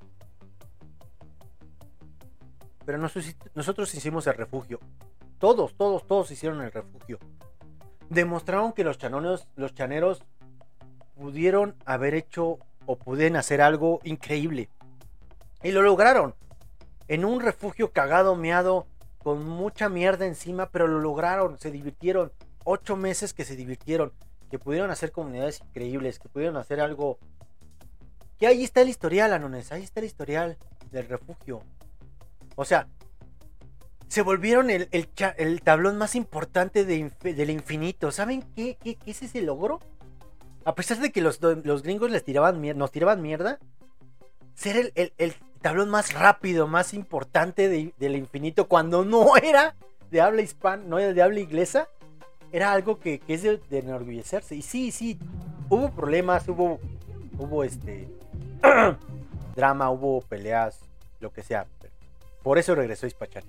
pero nosotros, nosotros hicimos el refugio. Todos, todos, todos hicieron el refugio. Demostraron que los chanones, los chaneros pudieron haber hecho o pueden hacer algo increíble. Y lo lograron. En un refugio cagado, meado, con mucha mierda encima, pero lo lograron, se divirtieron. Ocho meses que se divirtieron, que pudieron hacer comunidades increíbles, que pudieron hacer algo. Que ahí está el historial, Anones, ahí está el historial del refugio. O sea, se volvieron el, el, el tablón más importante de, del infinito. ¿Saben qué, qué, qué es ese logro? A pesar de que los, los gringos les tiraban, nos tiraban mierda, ser el, el, el tablón más rápido, más importante de, del infinito, cuando no era de habla hispana, no era de habla inglesa, era algo que, que es de, de enorgullecerse. Y sí, sí, hubo problemas, hubo, hubo este drama, hubo peleas, lo que sea. Por eso regresó Ispachán.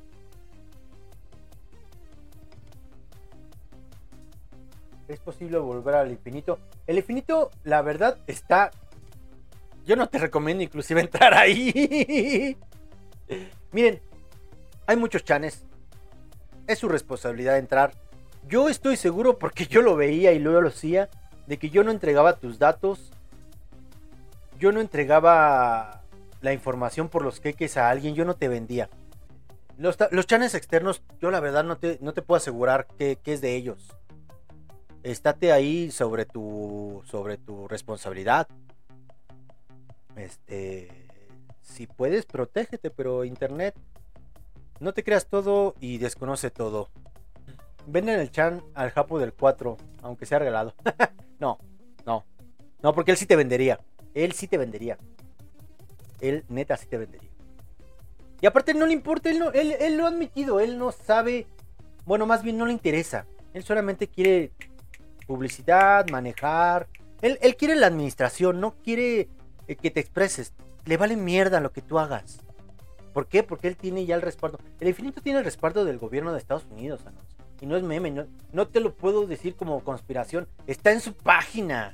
¿Es posible volver al infinito? El infinito, la verdad, está... Yo no te recomiendo inclusive entrar ahí. Miren, hay muchos chanes. Es su responsabilidad entrar. Yo estoy seguro, porque yo lo veía y luego lo hacía, de que yo no entregaba tus datos. Yo no entregaba la información por los queques a alguien. Yo no te vendía. Los, los chanes externos, yo la verdad no te, no te puedo asegurar que, que es de ellos. Estate ahí sobre tu sobre tu responsabilidad. Este, si puedes, protégete, pero internet No te creas todo y desconoce todo. Venden el Chan al Japo del cuatro, aunque sea regalado. No, no. No, porque él sí te vendería. Él sí te vendería. Él neta sí te vendería. Y aparte no le importa, él, no, él, él lo ha admitido, él no sabe, bueno, más bien no le interesa. Él solamente quiere publicidad, manejar. Él, él quiere la administración, no quiere eh, que te expreses. Le vale mierda lo que tú hagas. ¿Por qué? Porque él tiene ya el respaldo. El Infinito tiene el respaldo del gobierno de Estados Unidos, Anos. Y no es meme, no, no te lo puedo decir como conspiración. Está en su página.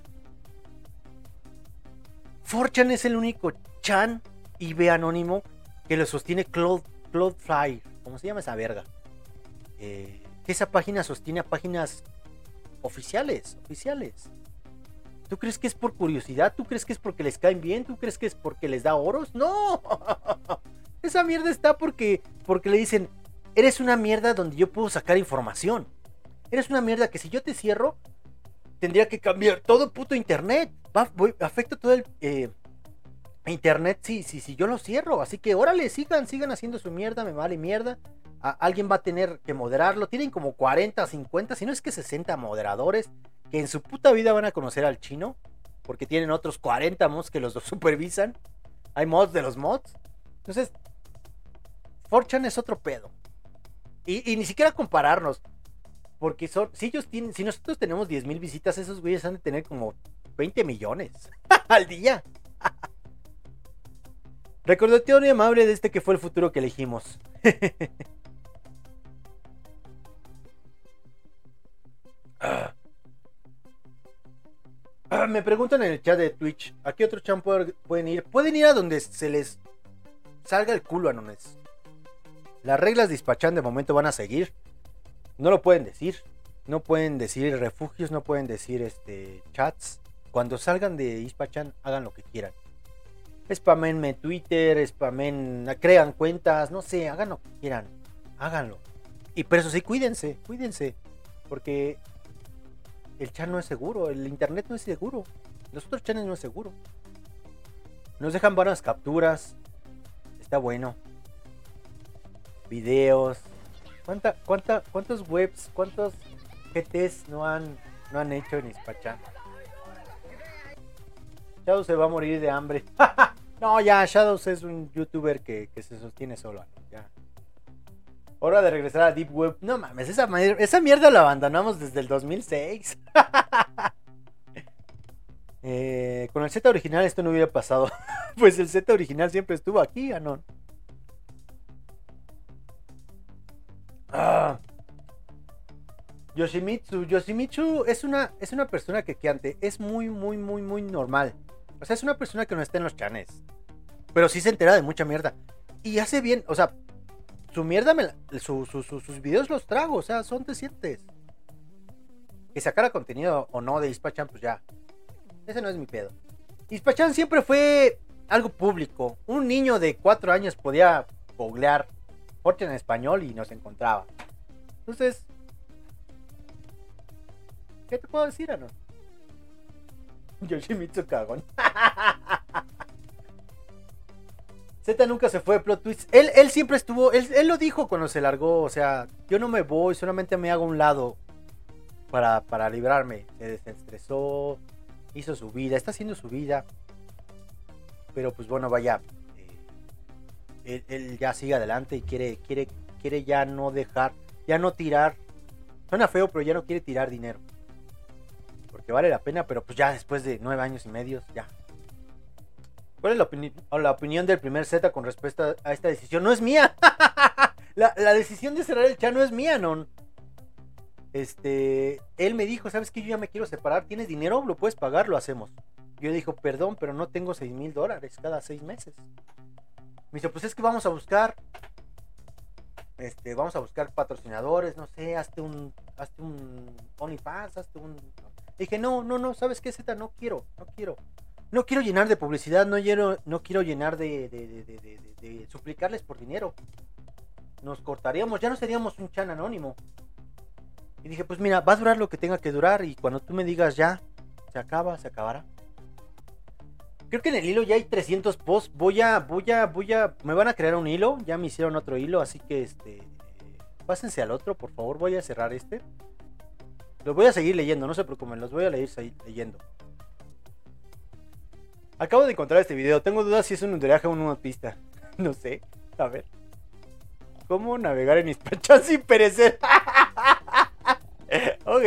four chan es el único Chan I B anónimo que lo sostiene Cloud, Cloudflare. ¿Cómo se llama esa verga? Eh, que esa página sostiene a páginas oficiales, oficiales. ¿Tú crees que es por curiosidad? ¿Tú crees que es porque les caen bien? ¿Tú crees que es porque les da oros? ¡No! Esa mierda está porque, porque le dicen, eres una mierda donde yo puedo sacar información. Eres una mierda que si yo te cierro, tendría que cambiar todo el puto internet. Va, voy, afecta todo el eh, internet si, si, si yo lo cierro. Así que órale, sigan, sigan haciendo su mierda, me vale mierda. A, alguien va a tener que moderarlo. Tienen como cuarenta, cincuenta, si no es que sesenta moderadores que en su puta vida van a conocer al chino. Porque tienen otros cuarenta mods que los supervisan. Hay mods de los mods. Entonces, four chan es otro pedo. Y, y ni siquiera compararnos. Porque son, si ellos tienen, si nosotros tenemos diez mil visitas, esos güeyes han de tener como veinte millones al día. Recordatorio amable de este que fue el futuro que elegimos. ah. Ah, me preguntan en el chat de Twitch, ¿a qué otro chan pueden ir? Pueden ir a donde se les salga el culo, anones. Las reglas de Hispachan de momento van a seguir. No lo pueden decir. No pueden decir refugios, no pueden decir este chats. Cuando salgan de Hispachan, hagan lo que quieran. Spamenme Twitter, spamen, crean cuentas, no sé, hagan lo que quieran. Háganlo. Y por eso sí, cuídense, cuídense. Porque el chan no es seguro, el internet no es seguro. Los otros chanes no es seguro. Nos dejan buenas capturas. Está bueno. Videos. ¿Cuánta, cuánta, ¿Cuántos webs, cuántos G Ts no han, no han hecho en Hispachan? Shadows se va a morir de hambre. No, ya, Shadows es un youtuber que, que se sostiene solo. Ya. Hora de regresar a Deep Web. No mames, esa, esa mierda la abandonamos desde el dos mil seis. eh, con el Z original esto no hubiera pasado. Pues el Z original siempre estuvo aquí, Anon. Ah. Yoshimitsu. Yoshimitsu es una, es una persona que, que ante es muy, muy, muy, muy normal. O sea, es una persona que no está en los chanes. Pero sí se entera de mucha mierda. Y hace bien, o sea, su mierda, me la, su, su, su, sus videos los trago, o sea, son decentes. Que sacara contenido o no de Hispachan, pues ya. Ese no es mi pedo. Hispachan siempre fue algo público. Un niño de cuatro años podía googlear four chan en español y nos encontraba. Entonces, ¿qué te puedo decir, Anon? Yoshimitsu cagón. Z nunca se fue de plot twist. Él, él siempre estuvo, él, él lo dijo cuando se largó, o sea, yo no me voy, solamente me hago a un lado para, para librarme. Se desestresó, hizo su vida, está haciendo su vida. Pero pues bueno, vaya, eh, él, él ya sigue adelante y quiere, quiere, quiere ya no dejar, ya no tirar. Suena feo, pero ya no quiere tirar dinero. Porque vale la pena, pero pues ya después de nueve años y medio, ya. ¿Cuál es la, opini- la opinión del primer Z con respecto a esta decisión? No es mía. la, la decisión de cerrar el chat no es mía, non. Este, él me dijo, ¿sabes qué? Yo ya me quiero separar. ¿Tienes dinero? ¿Lo puedes pagar? Lo hacemos. Yo le dijo, perdón, pero no tengo seis mil dólares cada seis meses. Me dice, pues es que vamos a buscar, este, vamos a buscar patrocinadores, no sé, hazte un, hazte un OnlyFans, hazte un... Dije, no, no, no, ¿sabes qué, Z? No quiero, no quiero. No quiero llenar de publicidad, no quiero, no quiero llenar de, de, de, de, de, de, de suplicarles por dinero. Nos cortaríamos, ya no seríamos un chan anónimo. Y dije, pues mira, va a durar lo que tenga que durar y cuando tú me digas ya, se acaba, se acabará. Creo que en el hilo ya hay trescientos posts. Voy a, voy a, voy a, me van a crear un hilo. Ya me hicieron otro hilo, así que este, pásense al otro, por favor. Voy a cerrar este. Los voy a seguir leyendo, no se preocupen, los voy a leer seguir leyendo. Acabo de encontrar este video. Tengo dudas si es un Undereaja o una pista. No sé, a ver. ¿Cómo navegar en Ispachán sin perecer? Ok.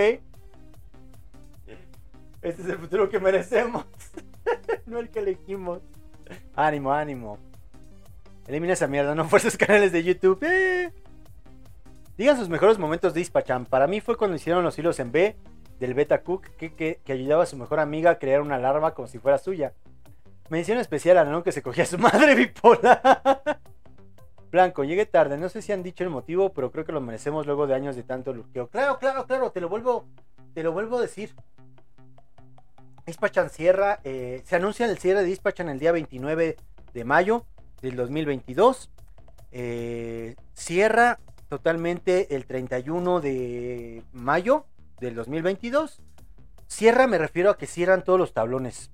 Este es el futuro que merecemos. No el que elegimos. Ánimo, ánimo. Elimina esa mierda, no fuerces canales de YouTube. Eh. Digan sus mejores momentos de Ispachán. Para mí fue cuando hicieron los hilos en B del Beta Cook que, que, que ayudaba a su mejor amiga a crear una larva como si fuera suya. Mención especial a Nanón que se cogía a su madre bipolar. Blanco, llegué tarde. No sé si han dicho el motivo, pero creo que lo merecemos luego de años de tanto lurqueo. Claro, claro, claro. Te lo vuelvo, te lo vuelvo a decir. Ispachán cierra. Eh, se anuncia el cierre de Ispachán el día veintinueve de mayo del dos mil veintidós. Eh, cierra totalmente el treinta y uno de mayo del dos mil veintidós. Cierra, me refiero a que cierran todos los tablones.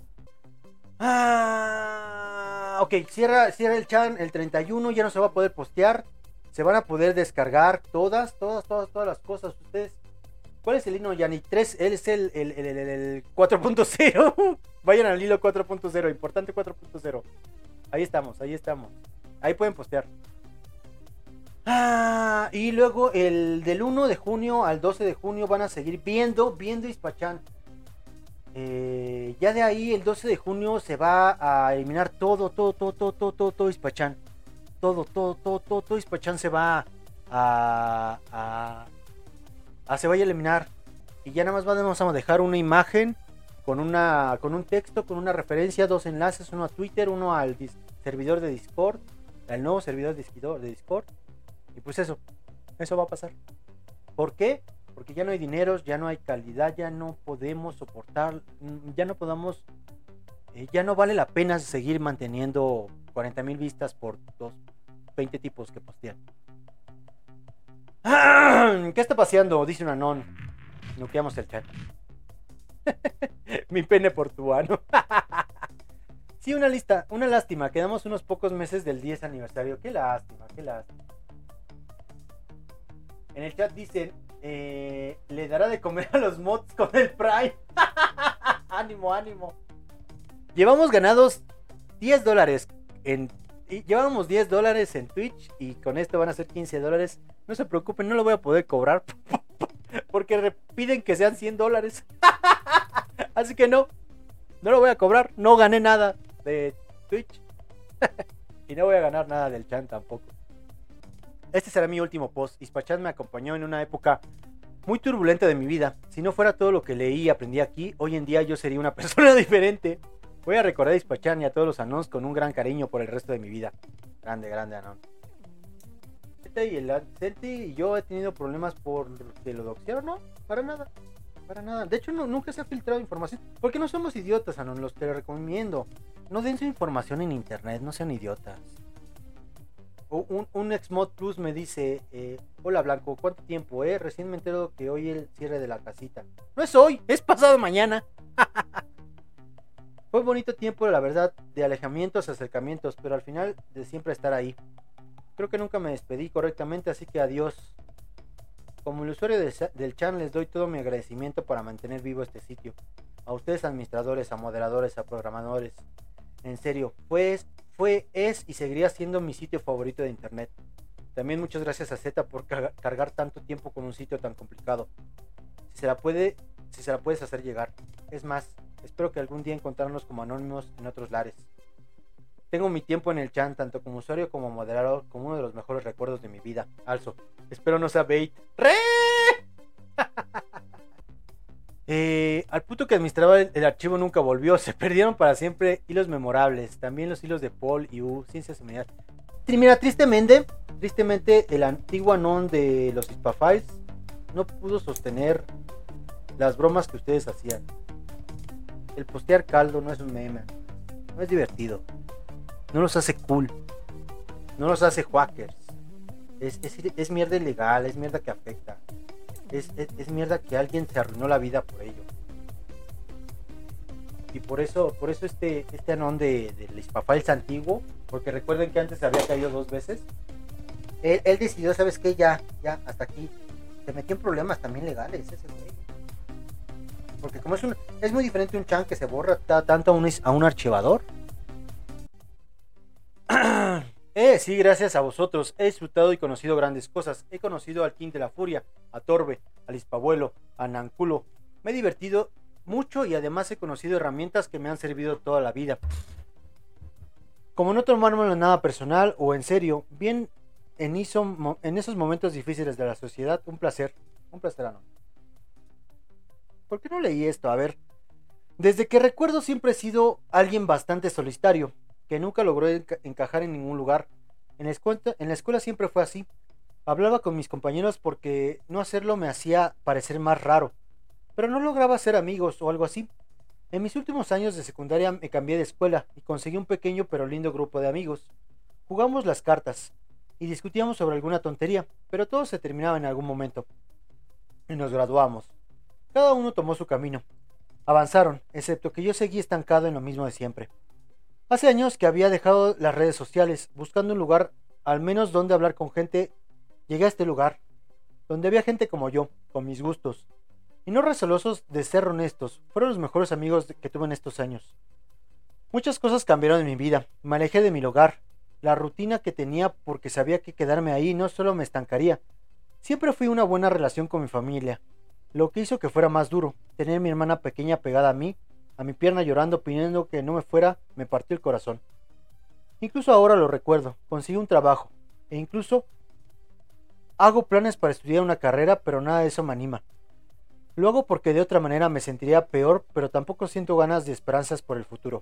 Ah, ok, cierra, cierra el chan el treinta y uno, ya no se va a poder postear. Se van a poder descargar todas, todas, todas, todas las cosas. Ustedes, ¿cuál es el hilo, Yanni? tres, él es el, el, el, el, el cuatro punto cero. Vayan al hilo cuatro punto cero, importante cuatro punto cero. Ahí estamos, ahí estamos. Ahí pueden postear. Ah, y luego el del uno de junio al doce de junio van a seguir viendo, viendo Ispachán. Eh, ya de ahí el doce de junio se va a eliminar todo, todo, todo, todo, todo, todo, todo Ispachán. Todo, todo, todo, todo, todo Ispachán se va a, a, a se va a eliminar. Y ya nada más vamos a dejar una imagen con una, con un texto, con una referencia, dos enlaces, uno a Twitter, uno al dis, servidor de Discord, al nuevo servidor de Discord. Y pues eso, eso va a pasar. ¿Por qué? Porque ya no hay dinero, ya no hay calidad, ya no podemos soportar, ya no podamos, eh, ya no vale la pena seguir manteniendo cuarenta mil vistas por dos, veinte tipos que postean. ¡Ah! ¿Qué está paseando? Dice un anón. Nuqueamos el chat. Mi pene portuano. Sí, una lista, una lástima. Quedamos unos pocos meses del diez aniversario. Qué lástima, qué lástima. En el chat dicen, eh, le dará de comer a los mods con el Prime. Ánimo, ánimo. Llevamos ganados diez dólares en... Y llevábamos diez dólares en Twitch y con esto van a ser quince dólares. No se preocupen, no lo voy a poder cobrar porque piden que sean cien dólares. Así que no, no lo voy a cobrar. No gané nada de Twitch y no voy a ganar nada del chat tampoco. Este será mi último post. Ispachán me acompañó en una época muy turbulenta de mi vida. Si no fuera todo lo que leí y aprendí aquí, hoy en día yo sería una persona diferente. Voy a recordar a Ispachán y a todos los anons con un gran cariño por el resto de mi vida. Grande, grande anón. Y el Celti y yo he tenido problemas por que lo doxearon, ¿no? Para nada, para nada. De hecho, no, nunca se ha filtrado información. Porque no somos idiotas, anon, los que les recomiendo. No den su información en internet, no sean idiotas. O un, un Xmod Plus me dice, eh, hola Blanco, ¿cuánto tiempo, eh? Recién me entero que hoy el cierre de la casita. No es hoy, es pasado mañana. Fue bonito tiempo, la verdad, de alejamientos, acercamientos, pero al final de siempre estar ahí. Creo que nunca me despedí correctamente, así que adiós. Como el usuario de, del chan les doy todo mi agradecimiento para mantener vivo este sitio. A ustedes administradores, a moderadores, a programadores. En serio, pues, fue, es y seguiría siendo mi sitio favorito de internet. También muchas gracias a Z por car cargar tanto tiempo con un sitio tan complicado. Si se la puede, si se la puedes hacer llegar. Es más, espero que algún día encontrarnos como anónimos en otros lares. Tengo mi tiempo en el chan, tanto como usuario como moderador, como uno de los mejores recuerdos de mi vida. Also, espero no sea bait. ¡Re! eh, al puto que administraba el, el archivo nunca volvió. Se perdieron para siempre hilos memorables. También los hilos de Paul y U, Ciencias Humanidades. Mira, tristemente, tristemente el antiguo anon de los Hispafiles no pudo sostener las bromas que ustedes hacían. El postear caldo no es un meme. No es divertido. No los hace cool. No los hace hackers. Es, es, es mierda ilegal. Es mierda que afecta. Es, es, es mierda que alguien se arruinó la vida por ello. y por eso, por eso este, este anón de, del Hispafals antiguo, porque recuerden que antes había caído dos veces. Él, él decidió, ¿sabes qué? Ya, ya, hasta aquí. Se metió en problemas también legales ese güey. Porque como es un, es muy diferente un chan que se borra ta, tanto a un, a un archivador. Eh, sí, gracias a vosotros. He disfrutado y conocido grandes cosas. He conocido al King de la Furia, a Torbe, al Hispabuelo, a Nanculo. Me he divertido mucho y además he conocido herramientas que me han servido toda la vida. Como no tomármelo nada personal o en serio, bien en, iso, en esos momentos difíciles de la sociedad, un placer. Un placer, Anon. ¿Por qué no leí esto? A ver. Desde que recuerdo siempre he sido alguien bastante solitario, que nunca logró enca encajar en ningún lugar. En la, escuela, en la escuela siempre fue así. Hablaba con mis compañeros porque no hacerlo me hacía parecer más raro, pero no lograba hacer amigos o algo así. En mis últimos años de secundaria me cambié de escuela y conseguí un pequeño pero lindo grupo de amigos. Jugamos las cartas y discutíamos sobre alguna tontería, pero todo se terminaba en algún momento. Y nos graduamos. Cada uno tomó su camino. Avanzaron, excepto que yo seguí estancado en lo mismo de siempre. Hace años que había dejado las redes sociales, buscando un lugar, al menos donde hablar con gente. Llegué a este lugar, donde había gente como yo, con mis gustos, y no recelosos de ser honestos. Fueron los mejores amigos que tuve en estos años. Muchas cosas cambiaron en mi vida. Me alejé de mi hogar, la rutina que tenía, porque sabía que quedarme ahí no solo me estancaría. Siempre fui una buena relación con mi familia, lo que hizo que fuera más duro. Tener a mi hermana pequeña pegada a mí, a mi pierna llorando pidiendo que no me fuera, me partió el corazón. Incluso ahora lo recuerdo, conseguí un trabajo, e incluso hago planes para estudiar una carrera, pero nada de eso me anima. Lo hago porque de otra manera me sentiría peor, pero tampoco siento ganas de esperanzas por el futuro.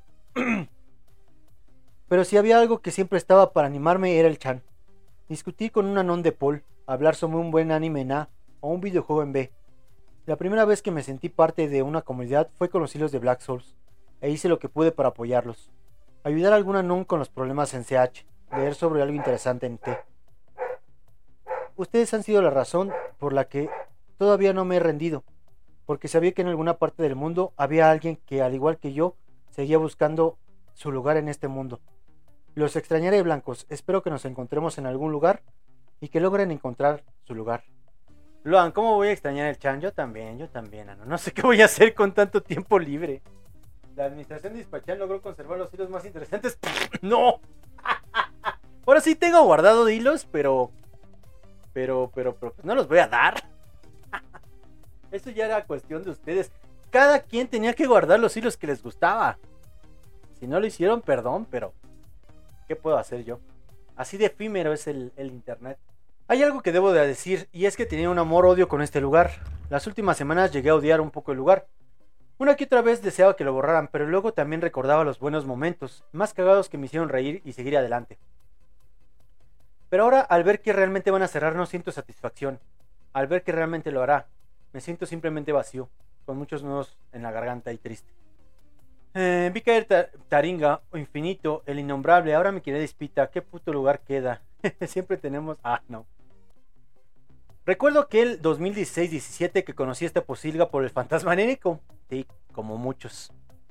Pero si había algo que siempre estaba para animarme era el chan. Discutir con un anón de Paul, hablar sobre un buen anime en A o un videojuego en B. La primera vez que me sentí parte de una comunidad fue con los hilos de Black Souls, e hice lo que pude para apoyarlos. Ayudar a algún anón con los problemas en C H, leer sobre algo interesante en T. Ustedes han sido la razón por la que todavía no me he rendido, porque sabía que en alguna parte del mundo había alguien que, al igual que yo, seguía buscando su lugar en este mundo. Los extrañaré, blancos. Espero que nos encontremos en algún lugar y que logren encontrar su lugar. Loan, ¿cómo voy a extrañar el chan? Yo también, yo también, Ano. No sé qué voy a hacer con tanto tiempo libre. La administración de Hispachan logró conservar los hilos más interesantes. ¡No! Ahora sí tengo guardado de hilos, pero... Pero, pero, pero, pues no los voy a dar. Eso ya era cuestión de ustedes. Cada quien tenía que guardar los hilos que les gustaba. Si no lo hicieron, perdón, pero... ¿qué puedo hacer yo? Así de efímero es el, el internet. Hay algo que debo de decir, y es que tenía un amor-odio con este lugar. Las últimas semanas llegué a odiar un poco el lugar. Una que otra vez deseaba que lo borraran, pero luego también recordaba los buenos momentos, más cagados que me hicieron reír y seguir adelante. Pero ahora, al ver que realmente van a cerrar, no siento satisfacción. Al ver que realmente lo hará, me siento simplemente vacío, con muchos nudos en la garganta y triste. Eh, vi caer ta Taringa, o Infinito, el Innombrable, ahora me quedé despita, ¿qué puto lugar queda? Siempre tenemos... Ah, no. Recuerdo aquel dos mil dieciséis diecisiete que conocí a esta posilga por el fantasma anémico. Sí, como muchos.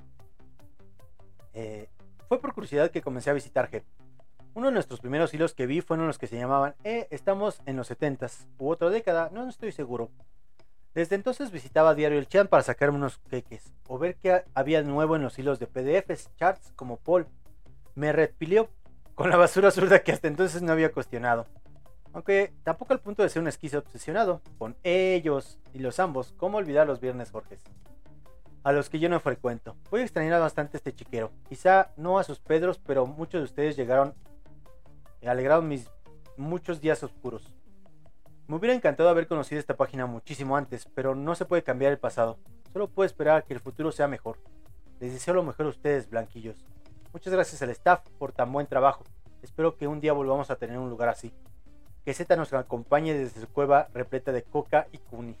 Eh, fue por curiosidad que comencé a visitar G. Uno de nuestros primeros hilos que vi fueron los que se llamaban Eh, estamos en los setentas, u otra década, no, no estoy seguro. Desde entonces visitaba a diario el chat para sacarme unos queques, o ver qué había nuevo en los hilos de P D Fs, charts como Paul. Me repilió con la basura absurda que hasta entonces no había cuestionado. Aunque tampoco al punto de ser un esquizo obsesionado con ellos y los ambos, ¿cómo olvidar los viernes Jorges? A los que yo no frecuento. Voy a extrañar bastante a este chiquero. Quizá no a sus Pedros, pero muchos de ustedes llegaron y alegraron mis muchos días oscuros. Me hubiera encantado haber conocido esta página muchísimo antes, pero no se puede cambiar el pasado. Solo puedo esperar a que el futuro sea mejor. Les deseo lo mejor a ustedes, blanquillos. Muchas gracias al staff por tan buen trabajo. Espero que un día volvamos a tener un lugar así. Que Z nos acompañe desde su cueva repleta de coca y cuni.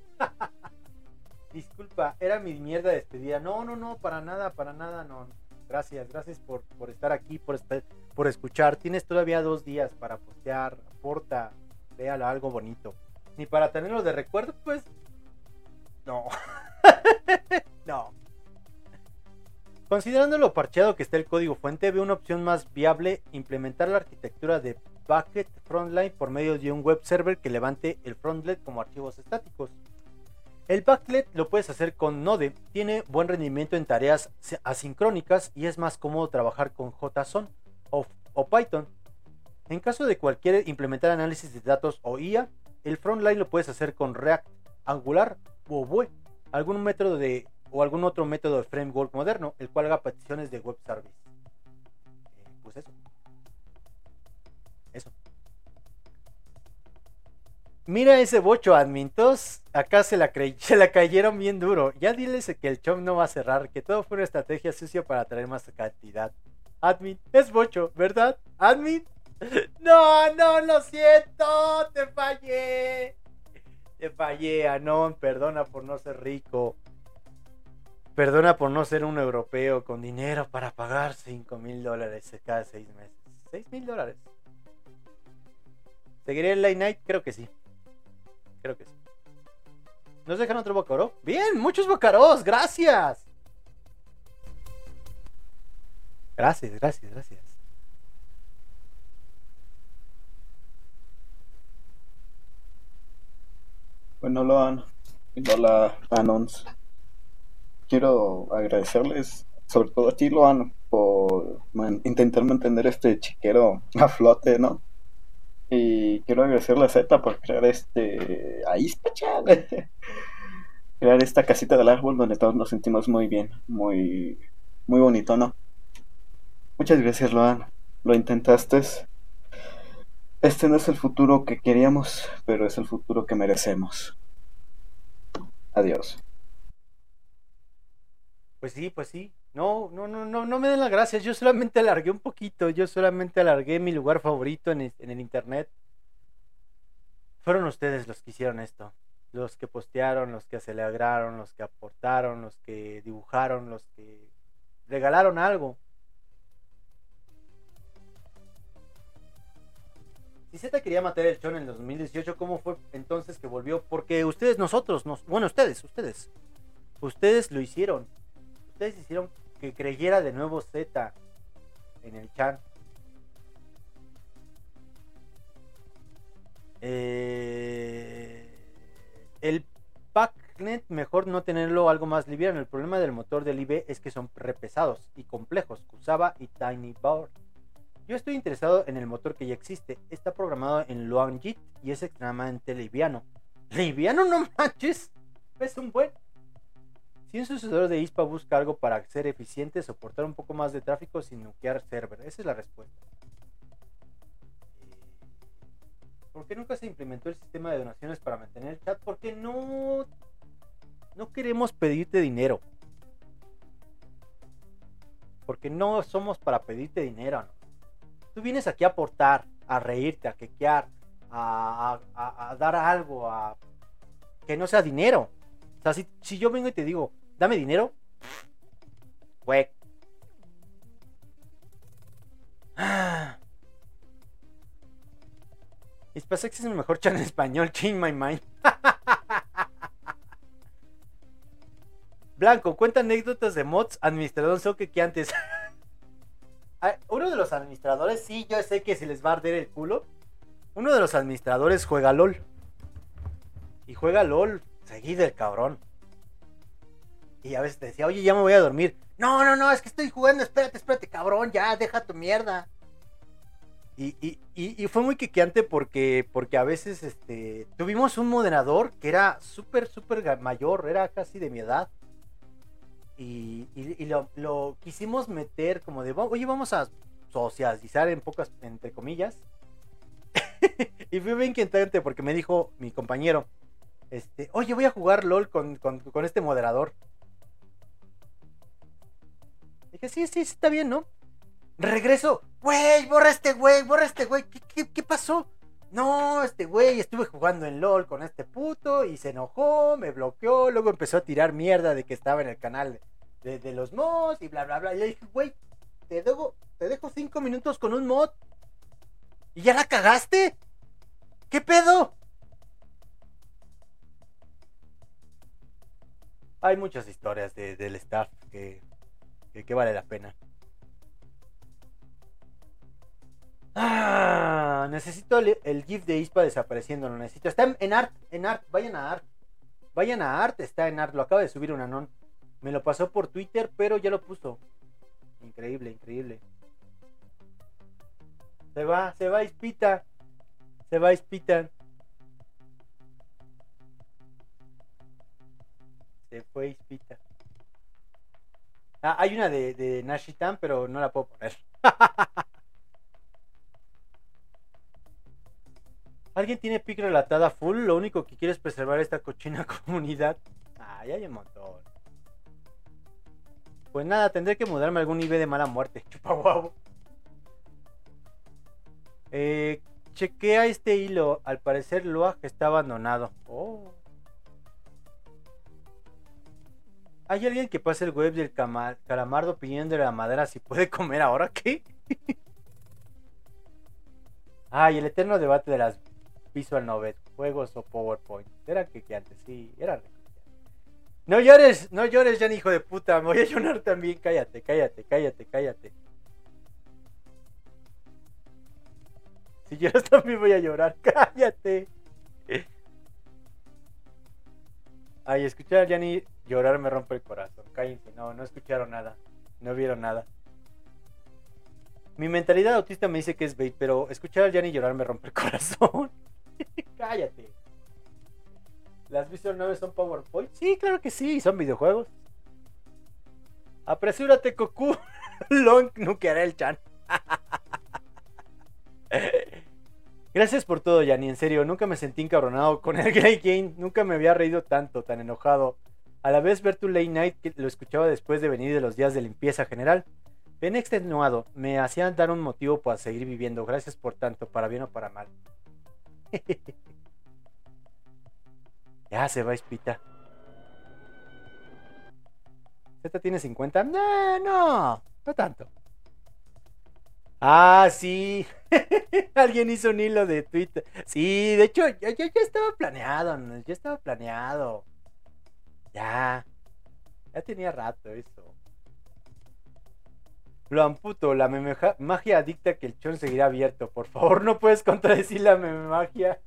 Disculpa, era mi mierda de despedida. No, no, no, para nada, para nada, no. Gracias, gracias por, por estar aquí, por, estar, por escuchar. Tienes todavía dos días para postear, aporta, véala algo bonito. Ni para tenerlo de recuerdo, pues. No. No. Considerando lo parcheado que está el código fuente, veo una opción más viable: implementar la arquitectura de Bucket Frontline por medio de un web server que levante el frontlet como archivos estáticos. El backlet lo puedes hacer con Node, tiene buen rendimiento en tareas asincrónicas y es más cómodo trabajar con JSON o, o Python. En caso de cualquier implementar análisis de datos o I A, el frontline lo puedes hacer con React, Angular o Vue, algún método de o algún otro método de framework moderno, el cual haga peticiones de web service. Eh, pues eso. Eso. Mira ese bocho, admintos. Acá se la, cre... se la cayeron bien duro. Ya diles que el chom no va a cerrar, que todo fue una estrategia sucia para traer más cantidad. Admin, es bocho, ¿verdad? Admin. No, no, lo siento. Te fallé. Te fallé, Anon. Perdona por no ser rico. Perdona por no ser un europeo con dinero para pagar cinco mil dólares cada seis meses. seis mil dólares. ¿Seguiré el Late Night? Creo que sí. Creo que sí. ¿Nos dejan otro bocaró? Bien, muchos bocaros, gracias. Gracias, gracias, gracias. Bueno, Loan, hola, Anons. Quiero agradecerles, sobre todo a ti, Loan, por man- intentar mantener este chiquero a flote, ¿no? Y quiero agradecerle a Z por crear este... Ahí está, chale. Crear esta casita del árbol donde todos nos sentimos muy bien, muy, muy bonito, ¿no? Muchas gracias, Loan. Lo intentaste. Este no es el futuro que queríamos, pero es el futuro que merecemos. Adiós. Pues sí, pues sí. No, no, no, no, no me den las gracias. Yo solamente alargué un poquito. Yo solamente alargué mi lugar favorito en el, en el internet. Fueron ustedes los que hicieron esto. Los que postearon, los que celebraron, los que aportaron, los que dibujaron, los que regalaron algo. Si Z quería matar el chon en el dos mil dieciocho, ¿cómo fue entonces que volvió? Porque ustedes, nosotros, nos, bueno, ustedes, ustedes, ustedes lo hicieron. Ustedes hicieron que creyera de nuevo Z en el chan. Eh, el Packnet mejor no tenerlo algo más liviano. El problema del motor del I B es que son repesados y complejos. Kusaba y TinyBoard. Yo estoy interesado en el motor que ya existe. Está programado en Loanjit y es extremadamente liviano. ¿Liviano? No manches. Es un buen... Si un sucesor de I S P A busca algo para ser eficiente, soportar un poco más de tráfico sin nukear server. Esa es la respuesta. ¿Por qué nunca se implementó el sistema de donaciones para mantener el chat? Porque no... No queremos pedirte dinero. Porque no somos para pedirte dinero, ¿no? Tú vienes aquí a aportar, a reírte, a quequear, a, a, a dar algo, a que no sea dinero. O sea, si, si yo vengo y te digo, dame dinero, güey. Ah. Ispasex es el mejor chat en español, change my mind. Blanco, cuenta anécdotas de mods, administrador Soque que antes. Uno de los administradores, sí, yo sé que se les va a arder el culo. Uno de los administradores juega LOL. Y juega LOL seguido el cabrón. Y a veces te decía, oye, ya me voy a dormir. No, no, no, es que estoy jugando, espérate, espérate, cabrón, ya, deja tu mierda. Y, y, y, y fue muy quiqueante porque, porque a veces este, tuvimos un moderador que era súper, súper mayor, era casi de mi edad. Y, y, y lo, lo quisimos meter como de, oye, vamos a socializar en pocas, entre comillas. Y fue bien inquietante porque me dijo mi compañero, este, oye, voy a jugar LOL con, con, con este moderador. Dije, sí, sí, sí, está bien, ¿no? Regreso, güey, borra este güey, borra este güey. ¿Qué, qué, qué pasó? No, este güey, estuve jugando en LOL con este puto y se enojó, me bloqueó, luego empezó a tirar mierda de que estaba en el canal de, de los mods y bla, bla, bla. Y le dije, güey, te dejo, te dejo cinco minutos con un mod y ya la cagaste. ¿Qué pedo? Hay muchas historias de, del staff que, que, que vale la pena. Ah, necesito el, el GIF de Ispa desapareciendo, lo necesito. Está en, en Art, en Art, vayan a Art. Vayan a Art, está en Art, lo acaba de subir un anón. Me lo pasó por Twitter, pero ya lo puso. Increíble, increíble. Se va, se va Ispita. Se va Ispita. Se fue Ispita. Ah, hay una de, de Nashitan, pero no la puedo poner. ¿Alguien tiene pic relatada full? Lo único que quiere es preservar esta cochina comunidad. Ah, ya hay un montón. Pues nada, tendré que mudarme a algún I B de mala muerte. Chupa guau. Eh, chequea este hilo. Al parecer Loag está abandonado. Oh. ¿Hay alguien que pase el web del cama- calamardo pidiendo la madera si puede comer ahora? ¿Qué? Ay, el eterno debate de las Visual Novel, juegos o PowerPoint. Era que, que antes, sí, era. No llores, no llores, ya hijo de puta. Me voy a llorar también. Cállate, cállate, cállate, cállate. Si lloras también voy a llorar. Cállate. Ay, escuchar a Yanni llorar me rompe el corazón. Cállense, no, no escucharon nada. No vieron nada. Mi mentalidad autista me dice que es bait, pero escuchar a Yanni llorar me rompe el corazón. Cállate. ¿Las Visual Novel son PowerPoint? Sí, claro que sí, son videojuegos. Apresúrate, Goku. Long nukeará el chan. Gracias por todo, Yanni, en serio, nunca me sentí encabronado con el Great Game, nunca me había reído tanto, tan enojado. A la vez ver tu late night, que lo escuchaba después de venir de los días de limpieza general, bien extenuado, me hacían dar un motivo para seguir viviendo. Gracias por tanto, para bien o para mal. Ya se va Ispita. ¿Z tiene cincuenta? No, no, no tanto. Ah, sí. Alguien hizo un hilo de Twitter. Sí, de hecho, ya, ya, ya estaba planeado. ¿No? Ya estaba planeado. Ya. Ya tenía rato eso. Lo amputo, la meme magia dicta que el chon seguirá abierto. Por favor, no puedes contradecir la meme magia.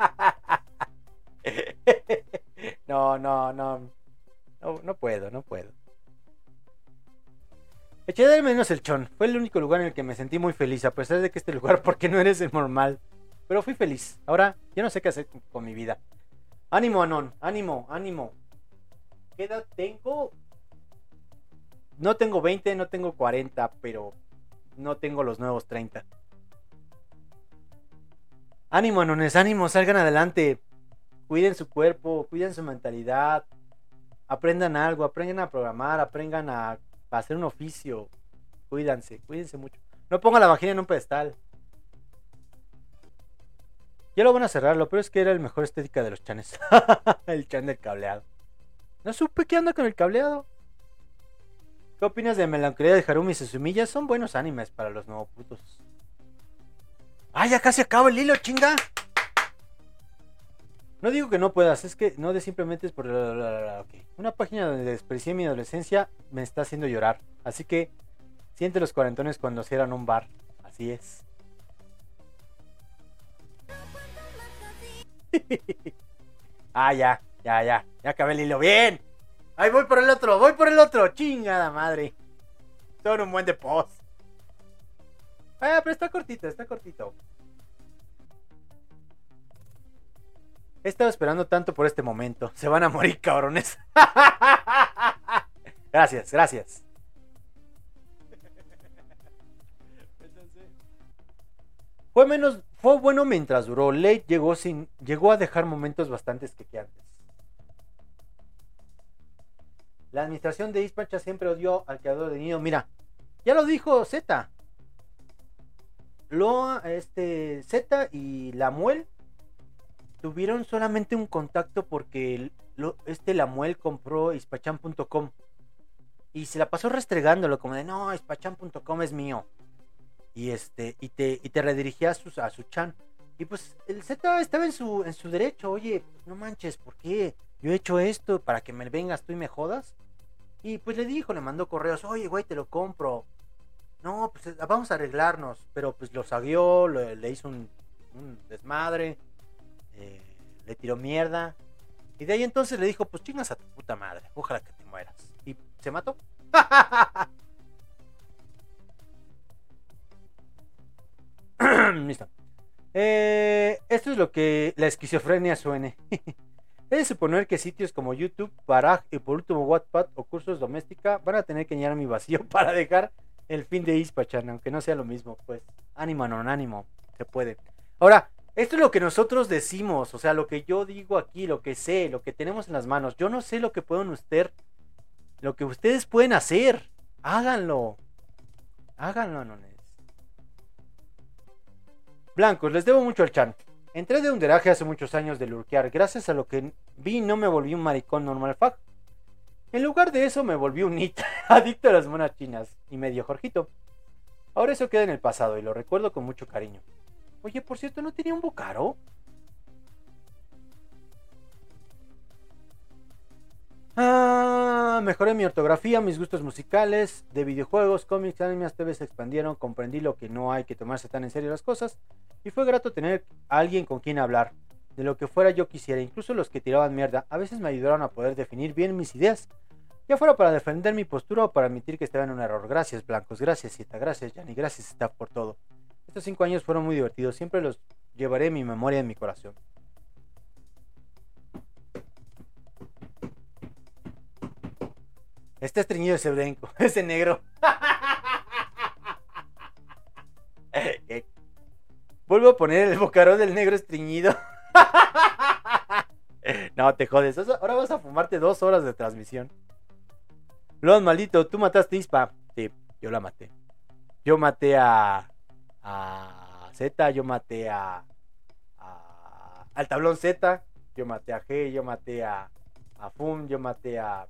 No, no, no. No, no puedo, no puedo. Eché de menos el chon. Fue el único lugar en el que me sentí muy feliz, a pesar de que este lugar, porque no eres el normal. Pero fui feliz. Ahora, ya no sé qué hacer con, con mi vida. Ánimo, Anon. Ánimo, ánimo. ¿Qué edad tengo? No tengo veinte, no tengo cuarenta, pero no tengo los nuevos treinta. Ánimo, Anones, ánimo, salgan adelante. Cuiden su cuerpo, cuiden su mentalidad. Aprendan algo, aprendan a programar, aprendan a para hacer un oficio. Cuídense, cuídense mucho. No ponga la vagina en un pedestal. Ya lo van a cerrar, lo peor es que era el mejor estética de los chanes. El chan del cableado. No supe qué anda con el cableado. ¿Qué opinas de Melancolía de Harumi y Suzumilla? Son buenos animes para los nuevos putos. ¡Ah, ya casi acaba el hilo, chinga! No digo que no puedas, es que no de simplemente es por... Okay. Una página donde desprecié mi adolescencia me está haciendo llorar. Así que siente los cuarentones cuando cierran un bar. Así es. Ah, ya, ya, ya. Ya acabé el hilo. ¡Bien! ¡Ahí voy por el otro! ¡Voy por el otro! ¡Chingada madre! Son un buen de post. Ah, pero está cortito, está cortito. He estado esperando tanto por este momento. Se van a morir, cabrones. Gracias, gracias. Fue menos, fue bueno mientras duró. Late llegó sin, llegó a dejar momentos bastante esquequeantes. La administración de Ispacha siempre odió al creador de Nido. Mira, ya lo dijo Z. Lo, este, Z y Lamuel tuvieron solamente un contacto porque lo, este Lamuel compró ispachan punto com y se la pasó restregándolo como de no, ispachan punto com es mío y este y te y te redirigía a su, a su chan y pues el Z estaba en su en su derecho. Oye, no manches, ¿por qué? Yo he hecho esto para que me vengas tú y me jodas. Y pues le dijo, le mandó correos, oye, güey, te lo compro. No, pues vamos a arreglarnos. Pero pues lo sagueó, le, le hizo un, un desmadre, eh, le tiró mierda. Y de ahí entonces le dijo, pues chingas a tu puta madre, ojalá que te mueras. Y se mató. Listo. Eh, esto es lo que la esquizofrenia suene. Es de suponer que sitios como YouTube, Baraj y por último Wattpad o cursos doméstica van a tener que llenar mi vacío para dejar el fin de Ispachan, aunque no sea lo mismo, pues ánimo, no ánimo, se puede. Ahora, esto es lo que nosotros decimos, o sea, lo que yo digo aquí, lo que sé, lo que tenemos en las manos. Yo no sé lo que pueden ustedes, lo que ustedes pueden hacer. Háganlo. Háganlo, nones. Blancos, les debo mucho al Chan. Entré de underaje hace muchos años de lurkear. Gracias a lo que vi no me volví un maricón normal fuck. En lugar de eso me volví un nit, adicto a las monas chinas y medio Jorgito. Ahora eso queda en el pasado y lo recuerdo con mucho cariño. Oye, por cierto, ¿no tenía un Bocaro? Ah, mejoré mi ortografía, mis gustos musicales, de videojuegos, cómics, animes, T V se expandieron, comprendí lo que no hay que tomarse tan en serio las cosas y fue grato tener a alguien con quien hablar, de lo que fuera yo quisiera, incluso los que tiraban mierda, a veces me ayudaron a poder definir bien mis ideas, ya fuera para defender mi postura o para admitir que estaba en un error. Gracias, Blancos, gracias, Cita, gracias, Yanni, gracias, Staff, por todo. Estos cinco años fueron muy divertidos, siempre los llevaré en mi memoria y en mi corazón. Está estreñido ese blanco, ese negro. Vuelvo a poner el bocarón del negro estreñido. No, te jodes. Ahora vas a fumarte dos horas de transmisión. Lon, maldito, tú mataste a Ispa. Sí, yo la maté. Yo maté a... a Z, yo maté a... a al tablón Z. Yo maté a G, yo maté a... a Fum, yo maté a...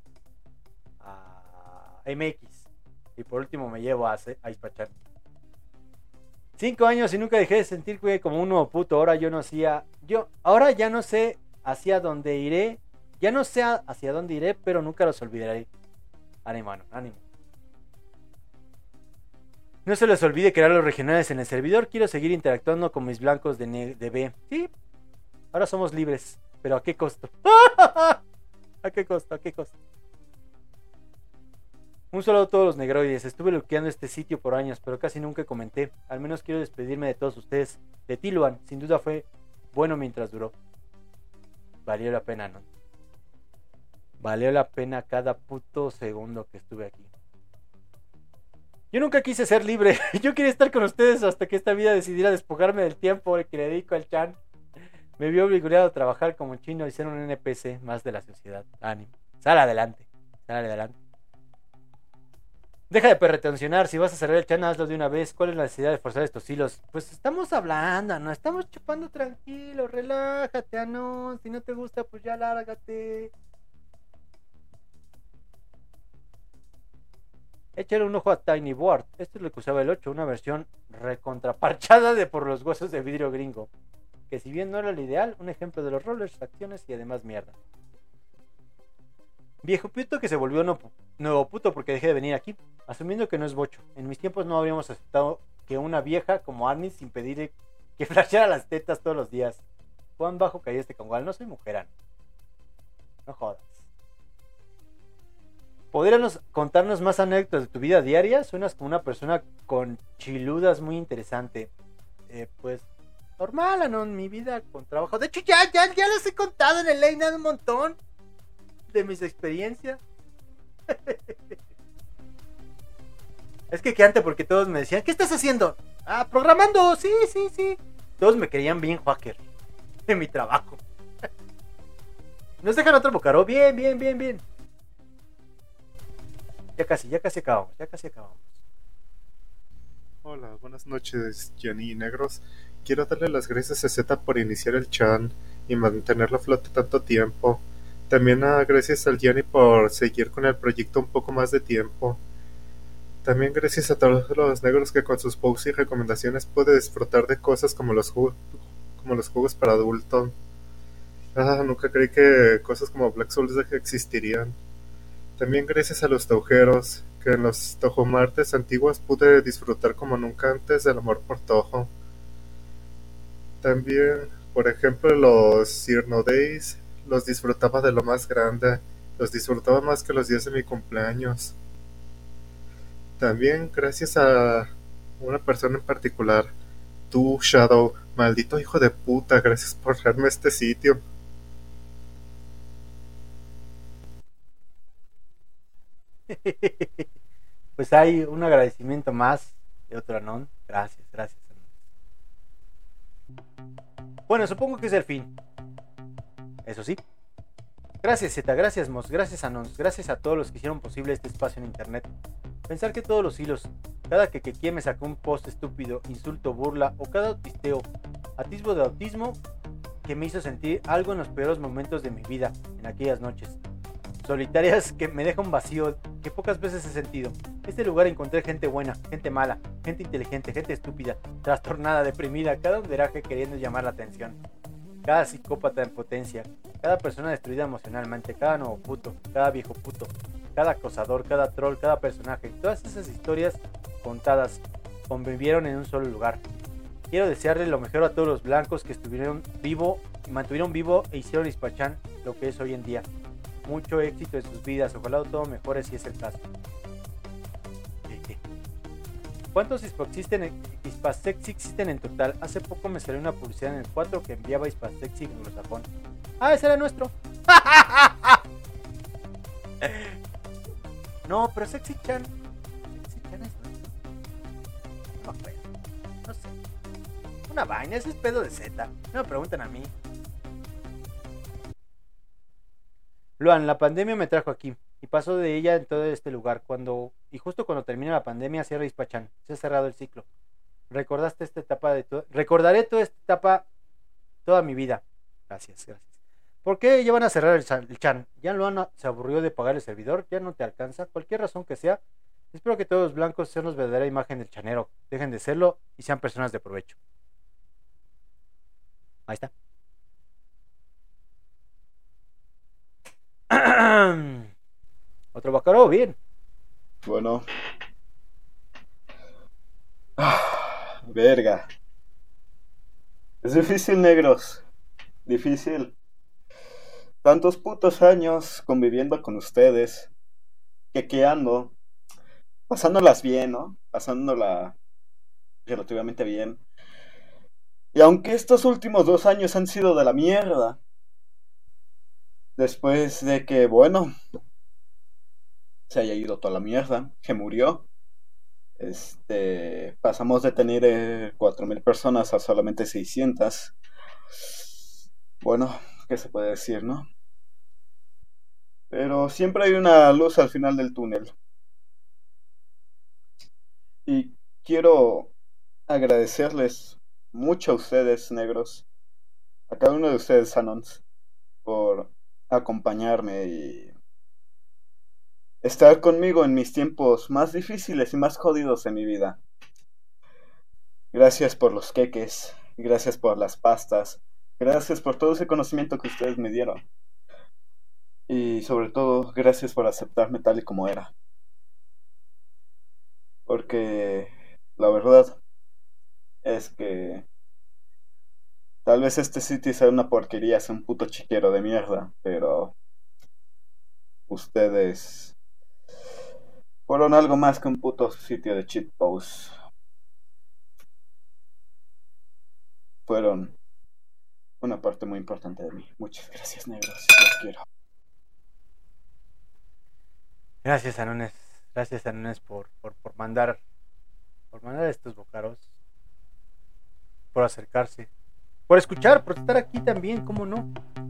a M X. Y por último me llevo a, a Ispachan. Cinco años y nunca dejé de sentir, güey, como un nuevo puto. Ahora yo no hacía... Yo ahora ya no sé hacia dónde iré. Ya no sé hacia dónde iré, pero nunca los olvidaré. Ánimo, ánimo. No se les olvide crear los regionales en el servidor. Quiero seguir interactuando con mis blancos de, de B. Sí, ahora somos libres. Pero ¿a qué costo? ¿A qué costo? ¿A qué costo? Un saludo a todos los negroides. Estuve bloqueando este sitio por años, pero casi nunca comenté. Al menos quiero despedirme de todos ustedes. De Tiluan, sin duda fue bueno mientras duró. Valió la pena, ¿no? Valió la pena cada puto segundo que estuve aquí. Yo nunca quise ser libre. Yo quería estar con ustedes hasta que esta vida decidiera despojarme del tiempo que le dedico al Chan. Me vio obligado a trabajar como chino y ser un N P C más de la sociedad. Ánimo. Sal adelante. Sal adelante. Deja de perretencionar. Si vas a cerrar el Chan, hazlo de una vez. ¿Cuál es la necesidad de forzar estos hilos? Pues estamos hablando, ¿no? Estamos chupando tranquilo. Relájate, Anon. Si no te gusta, pues ya lárgate. Échale un ojo a Tiny Board. Esto es lo que usaba el ocho, una versión recontraparchada de por los huesos de vidrio gringo. Que si bien no era el ideal, un ejemplo de los rollers, acciones y además mierda. Viejo puto que se volvió no, nuevo puto porque dejé de venir aquí. Asumiendo que no es bocho. En mis tiempos no habríamos aceptado que una vieja como Arnis sin pedirle que flasheara las tetas todos los días. ¿Cuán bajo caí este congal? No soy mujerán. No jodas. ¿Podríamos contarnos más anécdotas de tu vida diaria? Suenas como una persona con chiludas muy interesante. Eh, pues, normal, ¿no? En mi vida con trabajo. De hecho, ya, ya, ya les he contado en el Late Night un montón de mis experiencias. Es que quedante porque todos me decían, ¿qué estás haciendo? Ah, programando, sí, sí, sí. Todos me creían bien hacker de mi trabajo. ¿Nos dejan otro bocaró? Bien, bien, bien, bien. Ya casi, ya casi acabamos, ya casi acabamos. Hola, buenas noches, Gianni y Negros. Quiero darle las gracias a Z por iniciar el Chan y mantenerlo a flote tanto tiempo. También a gracias al Gianni por seguir con el proyecto un poco más de tiempo. También gracias a todos los negros que con sus posts y recomendaciones pude disfrutar de cosas como los jugos, como los juegos para adultos. Ah, nunca creí que cosas como Black Souls existirían. También gracias a los taujeros, que en los tojomartes antiguos pude disfrutar como nunca antes del amor por Tojo. También, por ejemplo, los Cirno Days los disfrutaba de lo más grande, los disfrutaba más que los días de mi cumpleaños. También gracias a una persona en particular, tú, Shadow, maldito hijo de puta, gracias por darme este sitio. Pues hay un agradecimiento más de otro Anon. Gracias, gracias, Anon. Bueno, supongo que es el fin. Eso sí. Gracias, Z, gracias, Mos, gracias, Anons, gracias a todos los que hicieron posible este espacio en internet. Pensar que todos los hilos, cada que quien me sacó un post estúpido, insulto, burla o cada autisteo, atisbo de autismo que me hizo sentir algo en los peores momentos de mi vida, en aquellas noches solitarias que me deja un vacío que pocas veces he sentido. En este lugar encontré gente buena, gente mala, gente inteligente, gente estúpida, trastornada, deprimida, cada underaje queriendo llamar la atención, cada psicópata en potencia, cada persona destruida emocionalmente, cada nuevo puto, cada viejo puto, cada acosador, cada troll, cada personaje. Todas esas historias contadas convivieron en un solo lugar. Quiero desearle lo mejor a todos los blancos que estuvieron vivo y mantuvieron vivo e hicieron Ispachán lo que es hoy en día. Mucho éxito en sus vidas, ojalá todo mejore si es el caso. ¿Cuántos Hispasexy existen, existen en total? Hace poco me salió una publicidad en el cuatro que enviaba Hispasexy en anglosajón. Ah, ese era nuestro. No, pero Sexy Chan. Sexy Chan es nuestro. No me acuerdo. No sé. Una vaina, ese es pedo de Z. No me preguntan a mí. Luan, la pandemia me trajo aquí y paso de ella en todo este lugar. Cuando y justo cuando termina la pandemia cierra Ispachán. Se ha cerrado el ciclo. Recordaste esta etapa de tu... Recordaré toda esta etapa toda mi vida. Gracias, gracias. ¿Por qué ya van a cerrar el, el chan? ¿Ya Luan se aburrió de pagar el servidor? ¿Ya no te alcanza? Cualquier razón que sea. Espero que todos los blancos sean la verdadera imagen del chanero. Dejen de serlo y sean personas de provecho. Ahí está. Otro Bacaro, bien. Bueno. Ah, verga. Es difícil, negros. Difícil. Tantos putos años conviviendo con ustedes. Quequeando. Pasándolas bien, ¿no? Pasándola relativamente bien. Y aunque estos últimos dos años han sido de la mierda. Después de que, bueno, se haya ido toda la mierda, que murió. Este, pasamos de tener eh, cuatro mil personas a solamente seiscientas. Bueno, ¿qué se puede decir, no? Pero siempre hay una luz al final del túnel. Y quiero agradecerles mucho a ustedes, negros, a cada uno de ustedes, Anons, por acompañarme y estar conmigo en mis tiempos más difíciles y más jodidos de mi vida. Gracias por los queques, gracias por las pastas, gracias por todo ese conocimiento que ustedes me dieron. Y sobre todo, gracias por aceptarme tal y como era. Porque la verdad es que tal vez este sitio sea una porquería, sea un puto chiquero de mierda, pero ustedes fueron algo más que un puto sitio de shitpost. Fueron una parte muy importante de mí. Muchas gracias, negros. Los quiero. Gracias, Anones. Gracias, Anones, por, por, por mandar por mandar estos bocaros, por acercarse, por escuchar, por estar aquí también, ¿cómo no?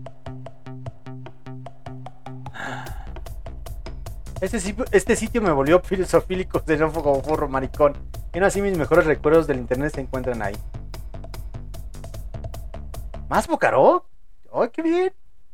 Este, este sitio me volvió filosofílico de no como forro maricón. Y aún así mis mejores recuerdos del internet se encuentran ahí. ¿Más bocaró? ¡Ay, qué bien!